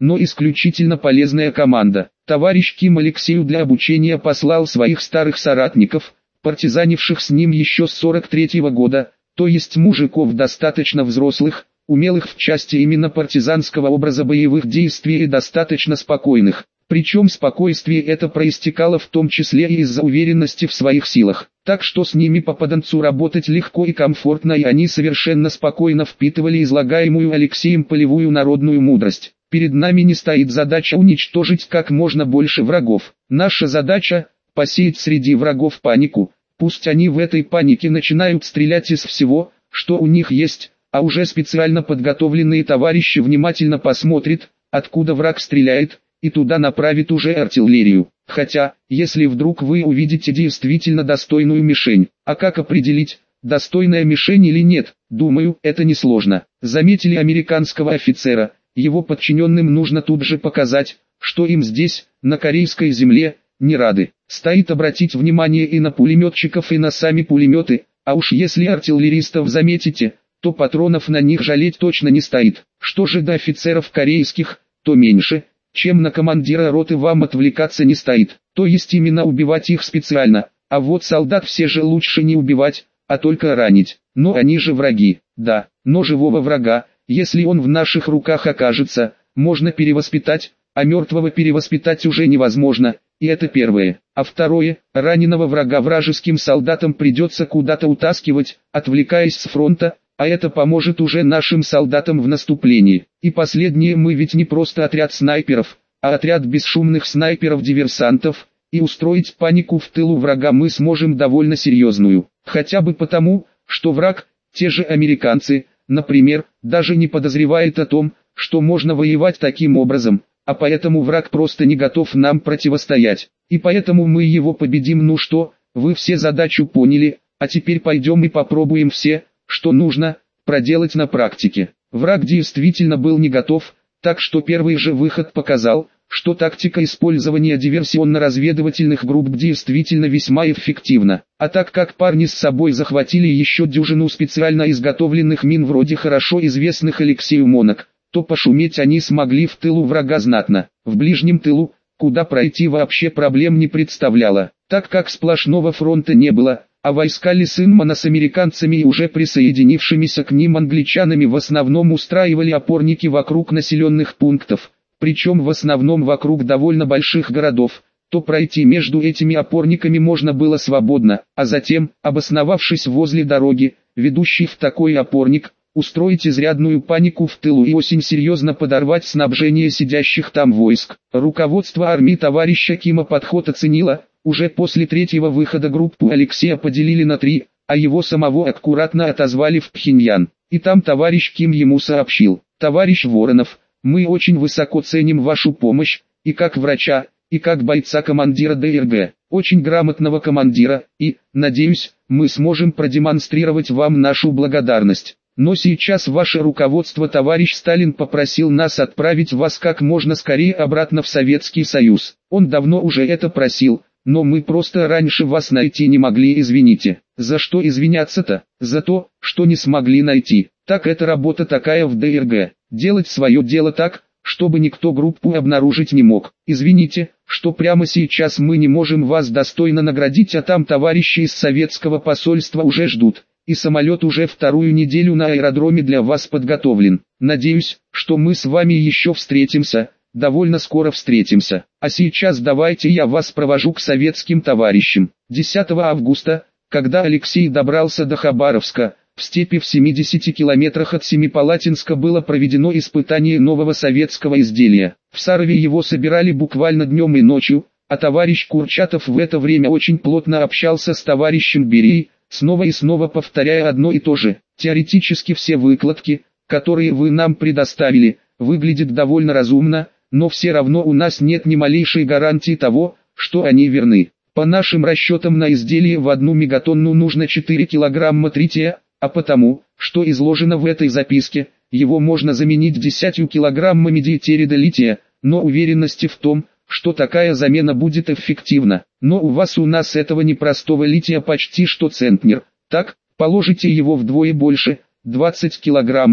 но исключительно полезная команда. Товарищ Ким Алексею для обучения послал своих старых соратников, партизанивших с ним еще с сорок третьего года, то есть мужиков достаточно взрослых, умелых в части именно партизанского образа боевых действий и достаточно спокойных. Причем спокойствие это проистекало в том числе и из-за уверенности в своих силах. Так что с ними попаданцу работать легко и комфортно, и они совершенно спокойно впитывали излагаемую Алексеем полевую народную мудрость. Перед нами не стоит задача уничтожить как можно больше врагов. Наша задача – посеять среди врагов панику. Пусть они в этой панике начинают стрелять из всего, что у них есть, а уже специально подготовленные товарищи внимательно посмотрят, откуда враг стреляет, и туда направит уже артиллерию. Хотя, если вдруг вы увидите действительно достойную мишень, а как определить, достойная мишень или нет, думаю, это несложно. Заметили американского офицера, его подчиненным нужно тут же показать, что им здесь, на корейской земле, не рады. Стоит обратить внимание и на пулеметчиков, и на сами пулеметы, а уж если артиллеристов заметите, то патронов на них жалеть точно не стоит. Что же до офицеров корейских, то меньше, чем на командира роты вам отвлекаться не стоит, то есть именно убивать их специально, а вот солдат все же лучше не убивать, а только ранить. Но они же враги, да, но живого врага, если он в наших руках окажется, можно перевоспитать, а мертвого перевоспитать уже невозможно, и это первое. А второе, раненого врага вражеским солдатам придется куда-то утаскивать, отвлекаясь с фронта, а это поможет уже нашим солдатам в наступлении. И последнее, мы ведь не просто отряд снайперов, а отряд бесшумных снайперов-диверсантов, и устроить панику в тылу врага мы сможем довольно серьезную. Хотя бы потому, что враг, те же американцы, например, даже не подозревает о том, что можно воевать таким образом, а поэтому враг просто не готов нам противостоять. И поэтому мы его победим. Ну что, вы все задачу поняли, а теперь пойдем и попробуем все, что нужно, проделать на практике. Враг действительно был не готов, так что первый же выход показал, что тактика использования диверсионно-разведывательных групп действительно весьма эффективна. А так как парни с собой захватили еще дюжину специально изготовленных мин вроде хорошо известных Алексею Монок, то пошуметь они смогли в тылу врага знатно. В ближнем тылу, куда пройти вообще проблем не представляло, так как сплошного фронта не было, а войска Лисинмана с американцами и уже присоединившимися к ним англичанами в основном устраивали опорники вокруг населенных пунктов, причем в основном вокруг довольно больших городов, то пройти между этими опорниками можно было свободно, а затем, обосновавшись возле дороги, ведущей в такой опорник, устроить изрядную панику в тылу и очень серьезно подорвать снабжение сидящих там войск. Руководство армии товарища Кима подход оценило. Уже после третьего выхода группу Алексея поделили на три, а его самого аккуратно отозвали в Пхеньян. И там товарищ Ким ему сообщил: «Товарищ Воронов, мы очень высоко ценим вашу помощь, и как врача, и как бойца-командира ДРГ, очень грамотного командира, и, надеюсь, мы сможем продемонстрировать вам нашу благодарность. Но сейчас ваше руководство, товарищ Сталин, попросил нас отправить вас как можно скорее обратно в Советский Союз. Он давно уже это просил, но мы просто раньше вас найти не могли, извините». За что извиняться-то? За то, что не смогли найти. Так это работа такая в ДРГ. Делать свое дело так, чтобы никто группу обнаружить не мог. Извините, что прямо сейчас мы не можем вас достойно наградить, а там товарищи из советского посольства уже ждут. И самолет уже вторую неделю на аэродроме для вас подготовлен. Надеюсь, что мы с вами еще встретимся. Довольно скоро встретимся. А сейчас давайте я вас провожу к советским товарищам. десятого августа, когда Алексей добрался до Хабаровска, в степи в семидесяти километрах от Семипалатинска было проведено испытание нового советского изделия. В Сарове его собирали буквально днем и ночью, а товарищ Курчатов в это время очень плотно общался с товарищем Берией, снова и снова повторяя одно и то же. Теоретически все выкладки, которые вы нам предоставили, выглядят довольно разумно, но все равно у нас нет ни малейшей гарантии того, что они верны. По нашим расчетам на изделие в одну мегатонну нужно четыре килограмма трития, а потому, что изложено в этой записке, его можно заменить десятью килограммами диэтерида лития, но уверенности в том, что такая замена будет эффективна. Но у вас у нас этого непростого лития почти что центнер, так, положите его вдвое больше, двадцать килограммов,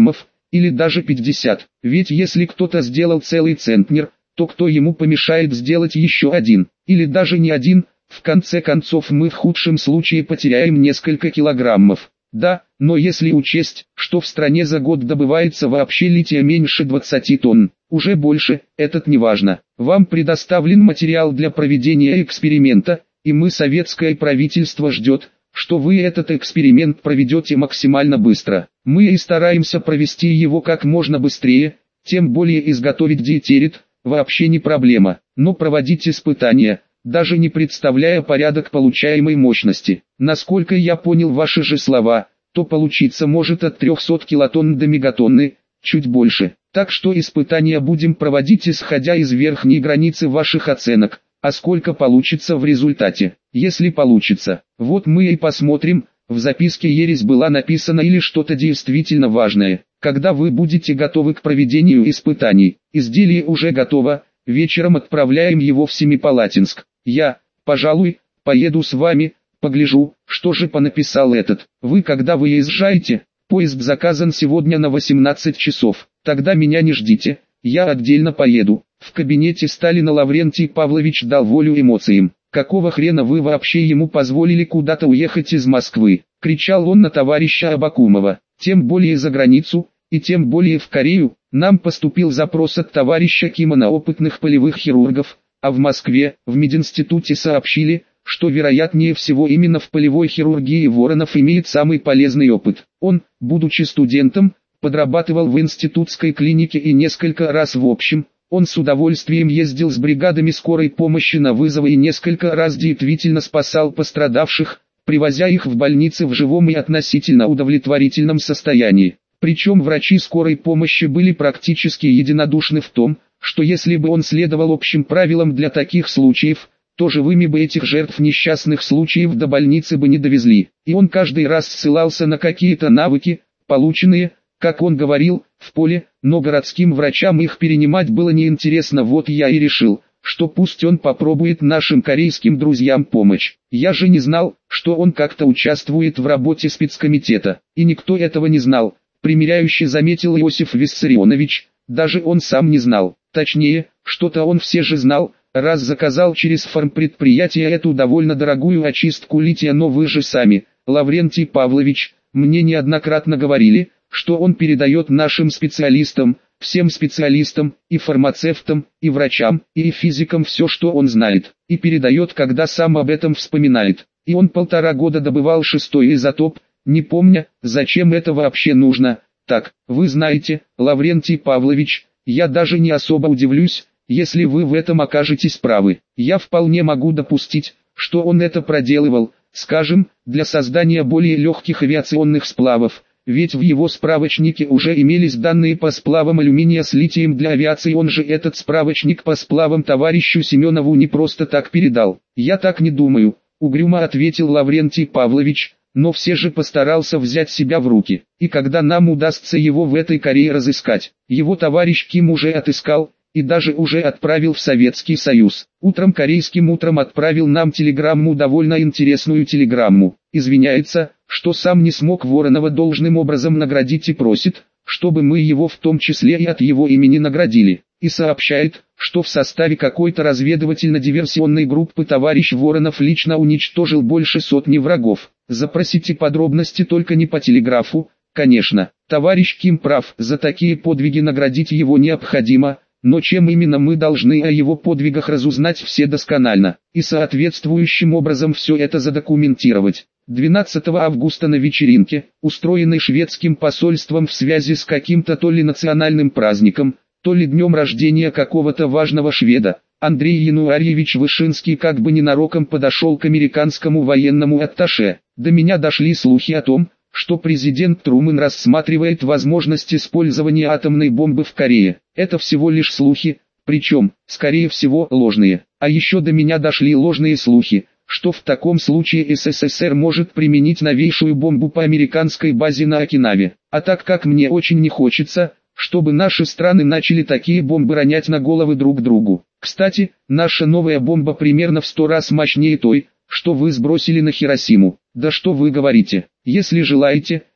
или даже пятьдесят. Ведь если кто-то сделал целый центнер, то кто ему помешает сделать еще один, или даже не один, в конце концов мы в худшем случае потеряем несколько килограммов. Да, но если учесть, что в стране за год добывается вообще лития меньше двадцати тонн, уже больше, это не важно. Вам предоставлен материал для проведения эксперимента, и мы, советское правительство, ждет, что вы этот эксперимент проведете максимально быстро. Мы и стараемся провести его как можно быстрее, тем более изготовить диэтерит вообще не проблема, но проводить испытания, даже не представляя порядок получаемой мощности. Насколько я понял ваши же слова, то получиться может от трёхсот килотонн до мегатонны, чуть больше. Так что испытания будем проводить исходя из верхней границы ваших оценок, а сколько получится в результате. Если получится, вот мы и посмотрим, в записке ересь была написана или что-то действительно важное. Когда вы будете готовы к проведению испытаний, изделие уже готово, вечером отправляем его в Семипалатинск. Я, пожалуй, поеду с вами, погляжу, что же понаписал этот. Вы когда выезжаете? Поезд заказан сегодня на восемнадцать часов. Тогда меня не ждите, я отдельно поеду. В кабинете Сталина Лаврентий Павлович дал волю эмоциям. «Какого хрена вы вообще ему позволили куда-то уехать из Москвы?» — кричал он на товарища Абакумова. «Тем более за границу, и тем более в Корею. Нам поступил запрос от товарища Кима на опытных полевых хирургов, а в Москве, в мединституте сообщили, что вероятнее всего именно в полевой хирургии Воронов имеет самый полезный опыт. Он, будучи студентом, подрабатывал в институтской клинике и несколько раз в общем. Он с удовольствием ездил с бригадами скорой помощи на вызовы и несколько раз действительно спасал пострадавших, привозя их в больницы в живом и относительно удовлетворительном состоянии. Причем врачи скорой помощи были практически единодушны в том, что если бы он следовал общим правилам для таких случаев, то живыми бы этих жертв несчастных случаев до больницы бы не довезли. И он каждый раз ссылался на какие-то навыки, полученные, как он говорил, в поле, но городским врачам их перенимать было неинтересно. Вот я и решил, что пусть он попробует нашим корейским друзьям помочь. Я же не знал, что он как-то участвует в работе спецкомитета, и никто этого не знал, примиряюще заметил Иосиф Виссарионович, даже он сам не знал. Точнее, что-то он все же знал, раз заказал через фармпредприятие эту довольно дорогую очистку лития. Но вы же сами, Лаврентий Павлович, мне неоднократно говорили, что он передает нашим специалистам, всем специалистам, и фармацевтам, и врачам, и физикам все, что он знает, и передает, когда сам об этом вспоминает. И он полтора года добывал шестой изотоп, не помня, зачем это вообще нужно. Так, вы знаете, Лаврентий Павлович, я даже не особо удивлюсь, если вы в этом окажетесь правы. Я вполне могу допустить, что он это проделывал, скажем, для создания более легких авиационных сплавов. Ведь в его справочнике уже имелись данные по сплавам алюминия с литием для авиации. Он же этот справочник по сплавам товарищу Семенову не просто так передал. «Я так не думаю», — угрюмо ответил Лаврентий Павлович, но все же постарался взять себя в руки. «И когда нам удастся его в этой Корее разыскать?» Его товарищ Ким уже отыскал, и даже уже отправил в Советский Союз. Утром корейским утром отправил нам телеграмму, довольно интересную телеграмму. Извиняется, что сам не смог Воронова должным образом наградить и просит, чтобы мы его в том числе и от его имени наградили. И сообщает, что в составе какой-то разведывательно-диверсионной группы товарищ Воронов лично уничтожил больше сотни врагов. Запросите подробности, только не по телеграфу, конечно. Товарищ Ким прав, за такие подвиги наградить его необходимо. Но чем именно мы должны о его подвигах разузнать все досконально, и соответствующим образом все это задокументировать. двенадцатого августа на вечеринке, устроенной шведским посольством в связи с каким-то то ли национальным праздником, то ли днем рождения какого-то важного шведа, Андрей Януарьевич Вышинский как бы ненароком подошел к американскому военному атташе. До меня дошли слухи о том, что президент Трумэн рассматривает возможность использования атомной бомбы в Корее. Это всего лишь слухи, причем, скорее всего, ложные. А еще до меня дошли ложные слухи, что в таком случае СССР может применить новейшую бомбу по американской базе на Окинаве. А так как мне очень не хочется, чтобы наши страны начали такие бомбы ронять на головы друг другу. Кстати, наша новая бомба примерно в сто раз мощнее той, что вы сбросили на Хиросиму. Да что вы говорите? Если желаете,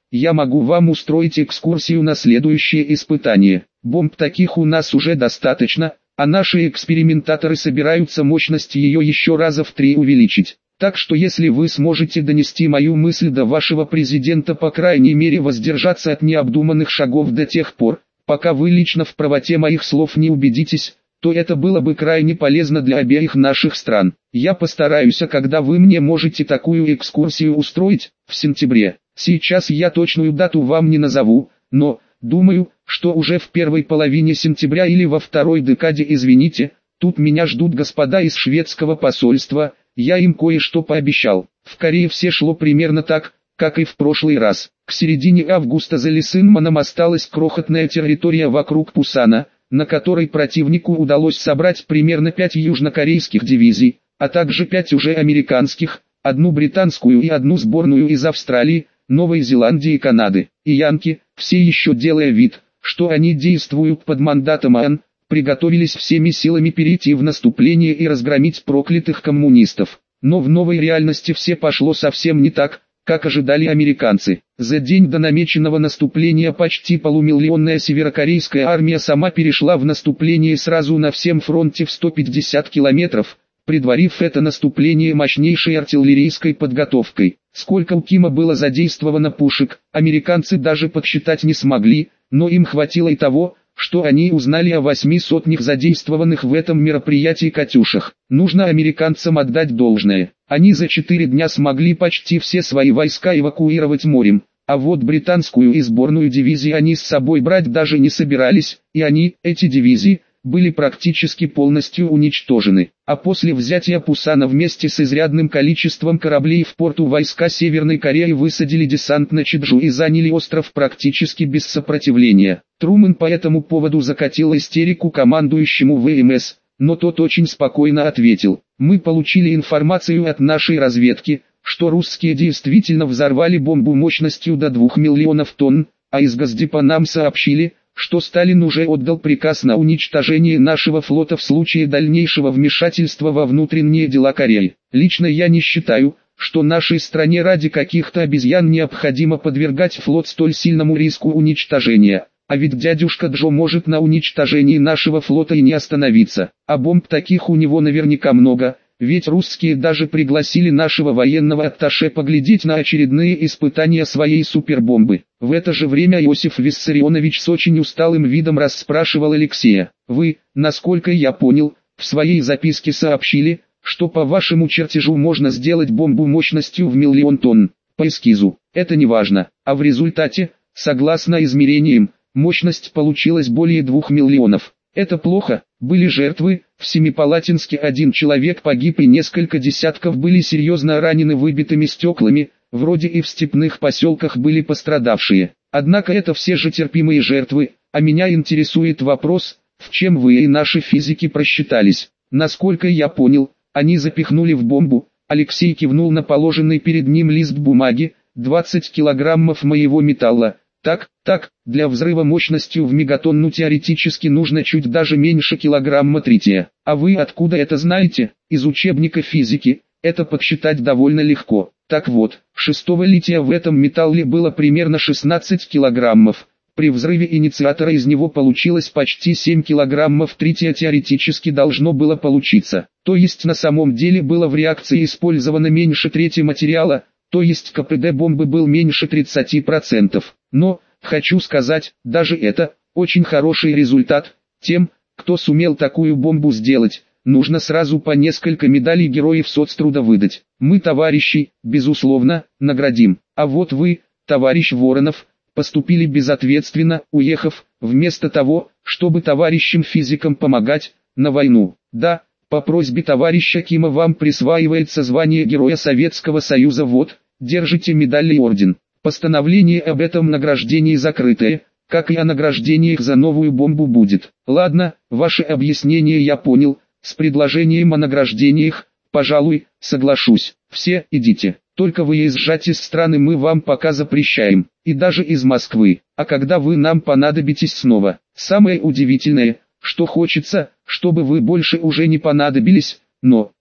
я могу вам устроить экскурсию на следующее испытание. Бомб таких у нас уже достаточно, а наши экспериментаторы собираются мощность ее еще раза в три увеличить. Так что если вы сможете донести мою мысль до вашего президента, по крайней мере воздержаться от необдуманных шагов до тех пор, пока вы лично в правоте моих слов не убедитесь, то это было бы крайне полезно для обеих наших стран. Я постараюсь, а когда вы мне можете такую экскурсию устроить, в сентябре. Сейчас я точную дату вам не назову, но, думаю, что уже в первой половине сентября или во второй декаде, извините, тут меня ждут господа из шведского посольства, я им кое-что пообещал. В Корее все шло примерно так, как и в прошлый раз. К середине августа за Лисынманом осталась крохотная территория вокруг Пусана, на которой противнику удалось собрать примерно пять южнокорейских дивизий, а также пять уже американских, одну британскую и одну сборную из Австралии, Новой Зеландии и Канады. И янки, все еще делая вид, что они действуют под мандатом ООН, приготовились всеми силами перейти в наступление и разгромить проклятых коммунистов. Но в новой реальности все пошло совсем не так, как ожидали американцы. За день до намеченного наступления почти полумиллионная северокорейская армия сама перешла в наступление сразу на всем фронте в сто пятьдесят километров, предварив это наступление мощнейшей артиллерийской подготовкой. Сколько у Кима было задействовано пушек, американцы даже подсчитать не смогли, но им хватило и того, что они узнали о восьми сотнях задействованных в этом мероприятии «Катюшах». Нужно американцам отдать должное. Они за четыре дня смогли почти все свои войска эвакуировать морем, а вот британскую и сборную дивизии они с собой брать даже не собирались, и они, эти дивизии, были практически полностью уничтожены. А после взятия Пусана вместе с изрядным количеством кораблей в порту войска Северной Кореи высадили десант на Чеджу и заняли остров практически без сопротивления. Трумэн по этому поводу закатил истерику командующему ВМС, но тот очень спокойно ответил: «Мы получили информацию от нашей разведки, что русские действительно взорвали бомбу мощностью до двух миллионов тонн, а из Госдепа нам сообщили, что Сталин уже отдал приказ на уничтожение нашего флота в случае дальнейшего вмешательства во внутренние дела Кореи. Лично я не считаю, что нашей стране ради каких-то обезьян необходимо подвергать флот столь сильному риску уничтожения. А ведь дядюшка Джо может на уничтожении нашего флота и не остановиться, а бомб таких у него наверняка много, ведь русские даже пригласили нашего военного атташе поглядеть на очередные испытания своей супербомбы». В это же время Иосиф Виссарионович с очень усталым видом расспрашивал Алексея: «Вы, насколько я понял, в своей записке сообщили, что по вашему чертежу можно сделать бомбу мощностью в миллион тонн. По эскизу, это не важно, а в результате, согласно измерениям, мощность получилась более двух миллионов. Это плохо, были жертвы, в Семипалатинске один человек погиб и несколько десятков были серьезно ранены выбитыми стеклами, вроде и в степных поселках были пострадавшие. Однако это все же терпимые жертвы, а меня интересует вопрос, в чем вы и наши физики просчитались. Насколько я понял, они запихнули в бомбу». Алексей кивнул на положенный перед ним лист бумаги: «двадцать килограммов моего металла. Так, так, для взрыва мощностью в мегатонну теоретически нужно чуть даже меньше килограмма трития. А вы откуда это знаете?» «Из учебника физики, это подсчитать довольно легко. Так вот, шестого лития в этом металле было примерно шестнадцать килограммов. При взрыве инициатора из него получилось почти семь килограммов трития, теоретически должно было получиться. То есть на самом деле было в реакции использовано меньше трети материала, то есть КПД бомбы был меньше тридцати процентов. Но, хочу сказать, даже это, очень хороший результат. Тем, кто сумел такую бомбу сделать, нужно сразу по несколько медалей Героев Соцтруда выдать. Мы, товарищи, безусловно, наградим. А вот вы, товарищ Воронов, поступили безответственно, уехав, вместо того, чтобы товарищам физикам помогать, на войну. Да, по просьбе товарища Кима вам присваивается звание Героя Советского Союза. Вот, держите медаль и орден. Постановление об этом награждении закрытое, как и о награждениях за новую бомбу будет. Ладно, ваше объяснение я понял, с предложением о награждениях, пожалуй, соглашусь. Все, идите, только выезжать из страны мы вам пока запрещаем, и даже из Москвы. А когда вы нам понадобитесь снова, самое удивительное, что хочется, чтобы вы больше уже не понадобились, но,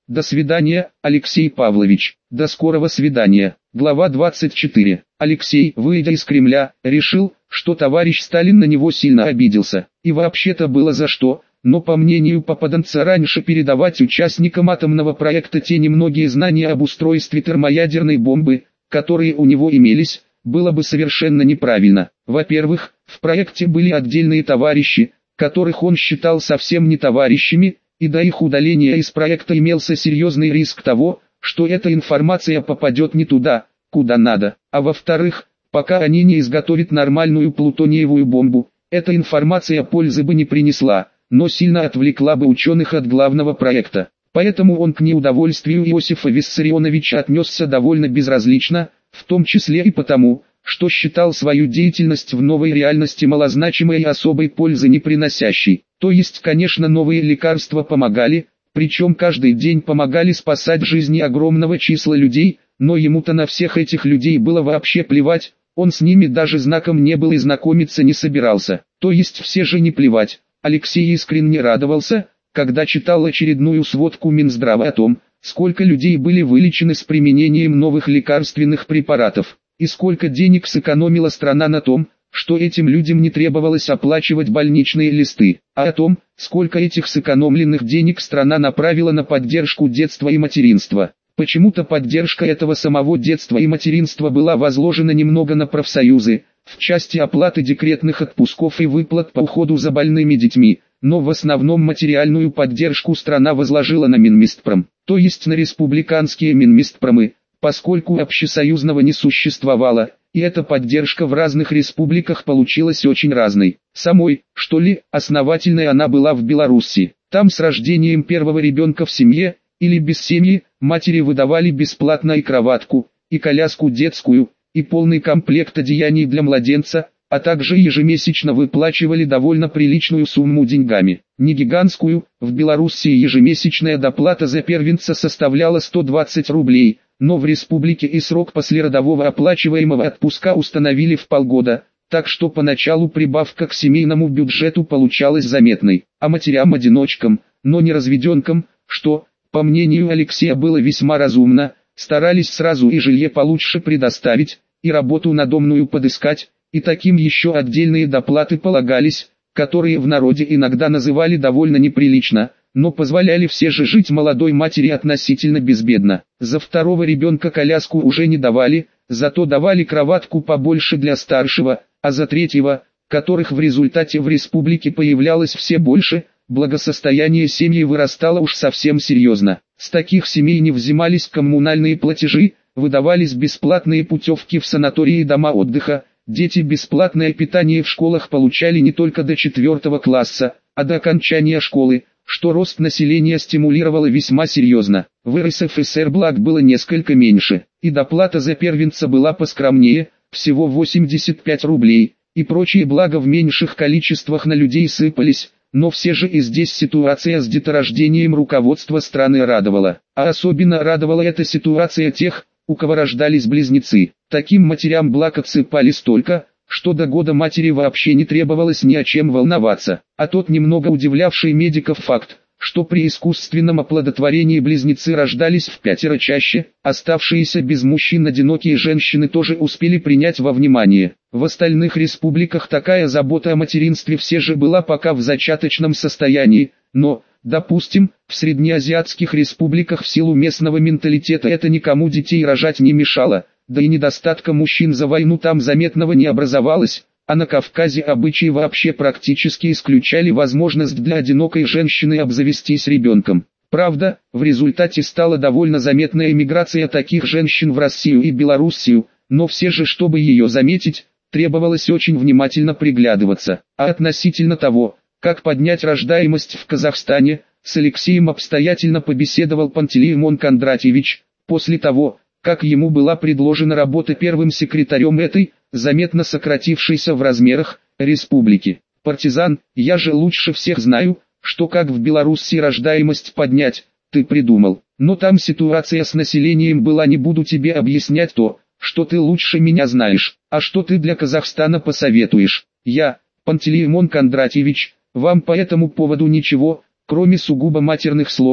До свидания, Алексей Павлович. До скорого свидания. Глава двадцать четыре. Алексей, выйдя из Кремля, решил, что товарищ Сталин на него сильно обиделся. И вообще-то было за что, но по мнению попаданца раньше передавать участникам атомного проекта те немногие знания об устройстве термоядерной бомбы, которые у него имелись, было бы совершенно неправильно. Во-первых, в проекте были отдельные товарищи, которых он считал совсем не товарищами, и до их удаления из проекта имелся серьезный риск того, что эта информация попадет не туда, куда надо. А во-вторых, пока они не изготовят нормальную плутониевую бомбу, эта информация пользы бы не принесла, но сильно отвлекла бы ученых от главного проекта. Поэтому он к неудовольствию Иосифа Виссарионовича отнесся довольно безразлично, в том числе и потому, что считал свою деятельность в новой реальности малозначимой и особой пользы не приносящей. То есть, конечно, новые лекарства помогали, причем каждый день помогали спасать жизни огромного числа людей, но ему-то на всех этих людей было вообще плевать, он с ними даже знаком не был и знакомиться не собирался. То есть все же не плевать. Алексей искренне радовался, когда читал очередную сводку Минздрава о том, сколько людей были вылечены с применением новых лекарственных препаратов, и сколько денег сэкономила страна на том, что этим людям не требовалось оплачивать больничные листы, а о том, сколько этих сэкономленных денег страна направила на поддержку детства и материнства. Почему-то поддержка этого самого детства и материнства была возложена немного на профсоюзы, в части оплаты декретных отпусков и выплат по уходу за больными детьми, но в основном материальную поддержку страна возложила на Минместпром, то есть на республиканские Минместпромы, поскольку общесоюзного не существовало, и эта поддержка в разных республиках получилась очень разной. Самой, что ли, основательной она была в Беларуси. Там с рождением первого ребенка в семье, или без семьи, матери выдавали бесплатно и кроватку, и коляску детскую, и полный комплект одеяний для младенца, а также ежемесячно выплачивали довольно приличную сумму деньгами. Не гигантскую, в Беларуси ежемесячная доплата за первенца составляла сто двадцать рублей, но в республике и срок послеродового оплачиваемого отпуска установили в полгода, так что поначалу прибавка к семейному бюджету получалась заметной, а матерям-одиночкам, но не разведенкам, что, по мнению Алексея, было весьма разумно, старались сразу и жилье получше предоставить, и работу надомную подыскать, и таким еще отдельные доплаты полагались, которые в народе иногда называли довольно неприлично, но позволяли все же жить молодой матери относительно безбедно. За второго ребенка коляску уже не давали, зато давали кроватку побольше для старшего, а за третьего, которых в результате в республике появлялось все больше, благосостояние семьи вырастало уж совсем серьезно. С таких семей не взимались коммунальные платежи, выдавались бесплатные путевки в санатории и дома отдыха, дети бесплатное питание в школах получали не только до четвертого класса, а до окончания школы, что рост населения стимулировало весьма серьезно. В эр эс эф эс эр благ было несколько меньше, и доплата за первенца была поскромнее, всего восемьдесят пять рублей, и прочие блага в меньших количествах на людей сыпались, но все же и здесь ситуация с деторождением руководства страны радовала. А особенно радовала эта ситуация тех, у кого рождались близнецы. Таким матерям благ отсыпали столько, что до года матери вообще не требовалось ни о чем волноваться. А тот немного удивлявший медиков факт, что при искусственном оплодотворении близнецы рождались в пятеро чаще, оставшиеся без мужчин одинокие женщины тоже успели принять во внимание. В остальных республиках такая забота о материнстве все же была пока в зачаточном состоянии, но, допустим, в среднеазиатских республиках в силу местного менталитета это никому детей рожать не мешало, да и недостатка мужчин за войну там заметного не образовалось, а на Кавказе обычаи вообще практически исключали возможность для одинокой женщины обзавестись ребенком. Правда, в результате стала довольно заметная эмиграция таких женщин в Россию и Белоруссию, но все же, чтобы ее заметить, требовалось очень внимательно приглядываться. А относительно того, как поднять рождаемость в Казахстане, с Алексеем обстоятельно побеседовал Пантелеимон Кондратьевич, после того, как ему была предложена работа первым секретарем этой, заметно сократившейся в размерах, республики. «Партизан, я же лучше всех знаю, что как в Белоруссии рождаемость поднять, ты придумал. Но там ситуация с населением была, не буду тебе объяснять то, что ты лучше меня знаешь. А что ты для Казахстана посоветуешь? Я, Пантелеимон Кондратьевич, вам по этому поводу ничего, кроме сугубо матерных слов,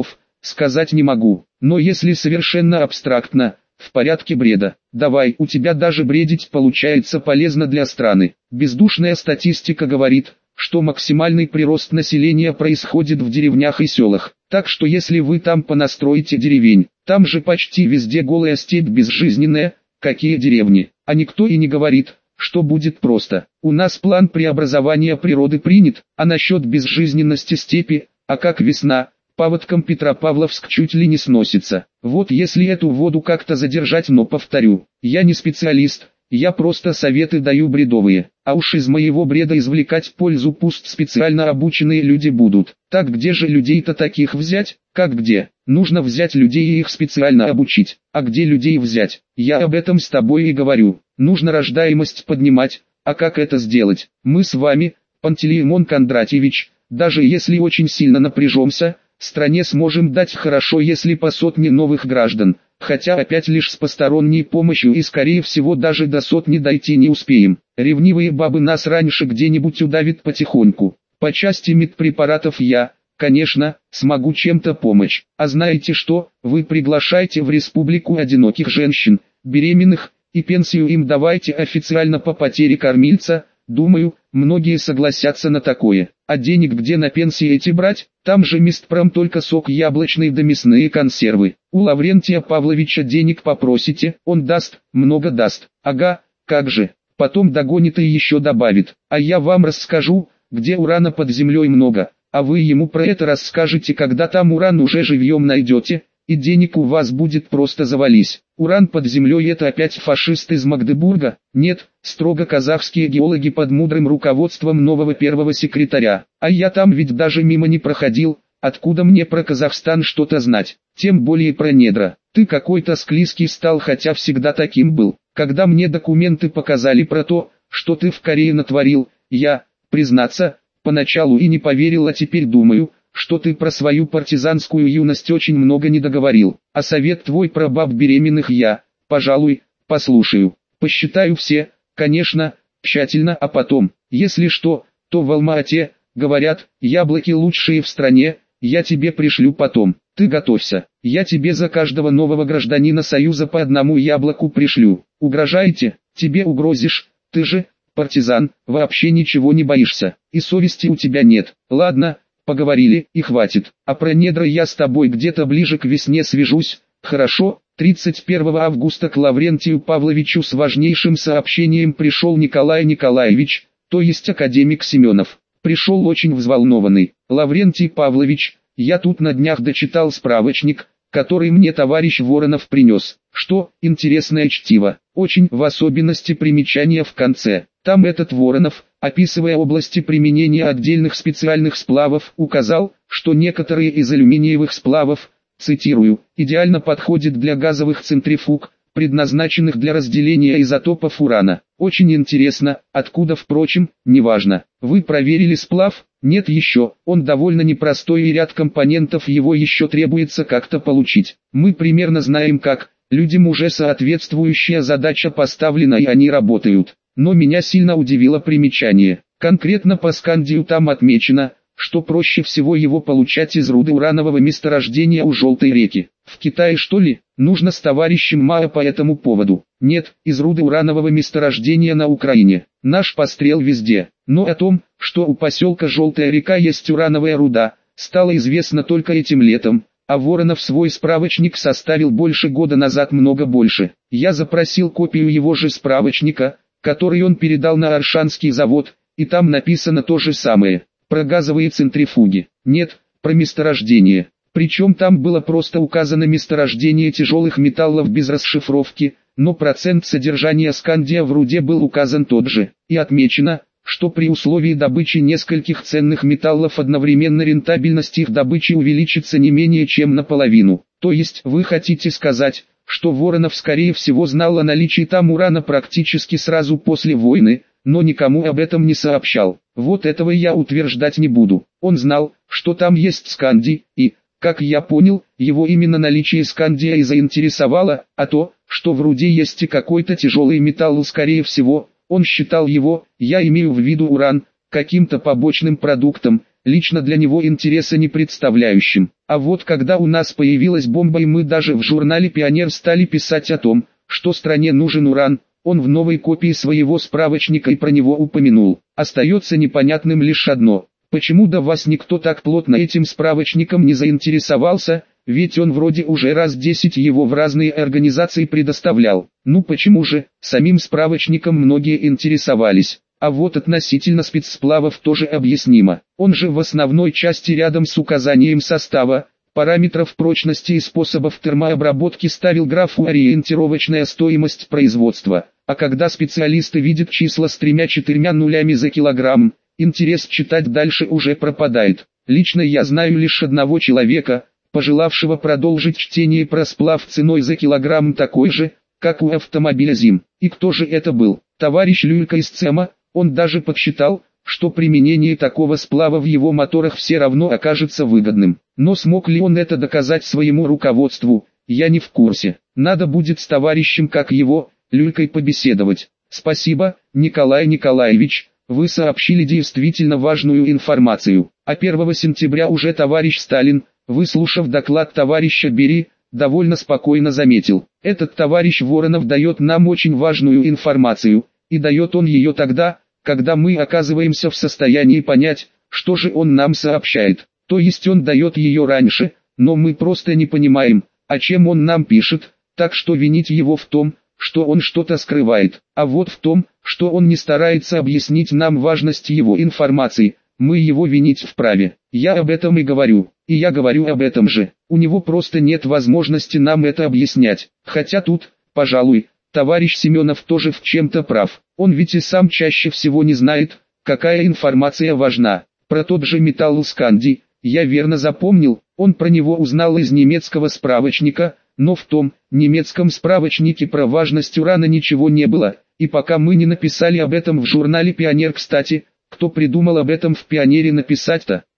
сказать не могу. Но если совершенно абстрактно, в порядке бреда. Давай, у тебя даже бредить получается полезно для страны. Бездушная статистика говорит, что максимальный прирост населения происходит в деревнях и селах. Так что если вы там понастроите деревень, там же почти везде голая степь безжизненная, какие деревни. А никто и не говорит, что будет просто. У нас план преобразования природы принят, а насчет безжизненности степи, а как весна, паводком Петропавловск чуть ли не сносится. Вот если эту воду как-то задержать, но повторю, я не специалист, я просто советы даю бредовые, а уж из моего бреда извлекать пользу пусть специально обученные люди будут. Так где же людей-то таких взять? Как где? Нужно взять людей и их специально обучить. А где людей взять? Я об этом с тобой и говорю. Нужно рождаемость поднимать, а как это сделать? Мы с вами, Пантелеймон Кондратьевич, даже если очень сильно напряжемся, стране сможем дать хорошо, если по сотне новых граждан, хотя опять лишь с посторонней помощью и скорее всего даже до сотни дойти не успеем. Ревнивые бабы нас раньше где-нибудь удавят потихоньку. По части медпрепаратов я, конечно, смогу чем-то помочь. А знаете что, вы приглашайте в республику одиноких женщин, беременных, и пенсию им давайте официально по потере кормильца. Думаю, многие согласятся на такое. А денег где на пенсии эти брать? Там же Мистпром только сок яблочный да мясные консервы. У Лаврентия Павловича денег попросите, он даст, много даст. Ага, как же. Потом догонит и еще добавит. А я вам расскажу, где урана под землей много. А вы ему про это расскажете, когда там уран уже живьем найдете, и денег у вас будет просто завались. Уран под землей — это опять фашист из Магдебурга? Нет, строго казахские геологи под мудрым руководством нового первого секретаря. А я там ведь даже мимо не проходил, откуда мне про Казахстан что-то знать, тем более про недра. Ты какой-то склизкий стал, хотя всегда таким был. Когда мне документы показали про то, что ты в Корее натворил, я, признаться, поначалу и не поверил, а теперь думаю, что ты про свою партизанскую юность очень много не договорил. А совет твой про баб беременных я, пожалуй, послушаю. Посчитаю все, конечно, тщательно, а потом, если что, то в Алма-Ате, говорят, яблоки лучшие в стране, я тебе пришлю потом. Ты готовься, я тебе за каждого нового гражданина Союза по одному яблоку пришлю. Угрожаете? Тебе угрозишь? Ты же, партизан, вообще ничего не боишься, и совести у тебя нет. Ладно, поговорили, и хватит. А про недра я с тобой где-то ближе к весне свяжусь, хорошо? тридцать первого августа к Лаврентию Павловичу с важнейшим сообщением пришел Николай Николаевич, то есть академик Семенов. Пришел очень взволнованный. Лаврентий Павлович, я тут на днях дочитал справочник, который мне товарищ Воронов принес. Что, интересное чтиво, очень, в особенности примечания в конце. Там этот Воронов, описывая области применения отдельных специальных сплавов, указал, что некоторые из алюминиевых сплавов, цитирую, идеально подходят для газовых центрифуг, предназначенных для разделения изотопов урана. Очень интересно, откуда, впрочем, неважно. Вы проверили сплав? Нет еще, он довольно непростой и ряд компонентов его еще требуется как-то получить. Мы примерно знаем как, людям уже соответствующая задача поставлена и они работают. Но меня сильно удивило примечание. Конкретно по скандию там отмечено, что проще всего его получать из руды уранового месторождения у Желтой реки. В Китае что ли? Нужно с товарищем Мао по этому поводу. Нет, из руды уранового месторождения на Украине. Наш пострел везде. Но о том, что у поселка Желтая река есть урановая руда, стало известно только этим летом, а Воронов свой справочник составил больше года назад, много больше. Я запросил копию его же справочника, который он передал на Оршанский завод, и там написано то же самое. Про газовые центрифуги. Нет, про месторождение. Причем там было просто указано месторождение тяжелых металлов без расшифровки, но процент содержания скандия в руде был указан тот же. И отмечено, что при условии добычи нескольких ценных металлов одновременно рентабельность их добычи увеличится не менее чем наполовину. То есть вы хотите сказать, что Воронов скорее всего знал о наличии там урана практически сразу после войны, но никому об этом не сообщал. Вот этого я утверждать не буду. Он знал, что там есть скандий, и, как я понял, его именно наличие скандия и заинтересовало, а то, что в руде есть и какой-то тяжелый металл, скорее всего, он считал его, я имею в виду уран, каким-то побочным продуктом, лично для него интереса не представляющим. А вот когда у нас появилась бомба и мы даже в журнале «Пионер» стали писать о том, что стране нужен уран, он в новой копии своего справочника и про него упомянул. Остается непонятным лишь одно: почему до вас никто так плотно этим справочником не заинтересовался, ведь он вроде уже раз десять его в разные организации предоставлял. Ну почему же, самим справочником многие интересовались. А вот относительно спецсплавов тоже объяснимо. Он же в основной части рядом с указанием состава, параметров прочности и способов термообработки ставил графу «Ориентировочная стоимость производства». А когда специалисты видят числа с тремя-четырьмя нулями за килограмм, интерес читать дальше уже пропадает. Лично я знаю лишь одного человека, пожелавшего продолжить чтение про сплав ценой за килограмм такой же, как у автомобиля ЗИМ. И кто же это был? Товарищ Люлька из ЦЭМа. Он даже подсчитал, что применение такого сплава в его моторах все равно окажется выгодным. Но смог ли он это доказать своему руководству, я не в курсе. Надо будет с товарищем как его, Люлькой, побеседовать. Спасибо, Николай Николаевич, вы сообщили действительно важную информацию. А первого сентября уже товарищ Сталин, выслушав доклад товарища Бери, довольно спокойно заметил: этот товарищ Воронов дает нам очень важную информацию, и дает он ее тогда, когда мы оказываемся в состоянии понять, что же он нам сообщает. То есть он дает ее раньше, но мы просто не понимаем, о чем он нам пишет, так что винить его в том, что он что-то скрывает. А вот в том, что он не старается объяснить нам важность его информации, мы его винить вправе. Я об этом и говорю, и я говорю об этом же. У него просто нет возможности нам это объяснять. Хотя тут, пожалуй, товарищ Семенов тоже в чем-то прав. Он ведь и сам чаще всего не знает, какая информация важна. Про тот же металл Сканди, я верно запомнил, он про него узнал из немецкого справочника, но в том немецком справочнике про важность урана ничего не было. И пока мы не написали об этом в журнале «Пионер», кстати, кто придумал об этом в «Пионере» написать-то?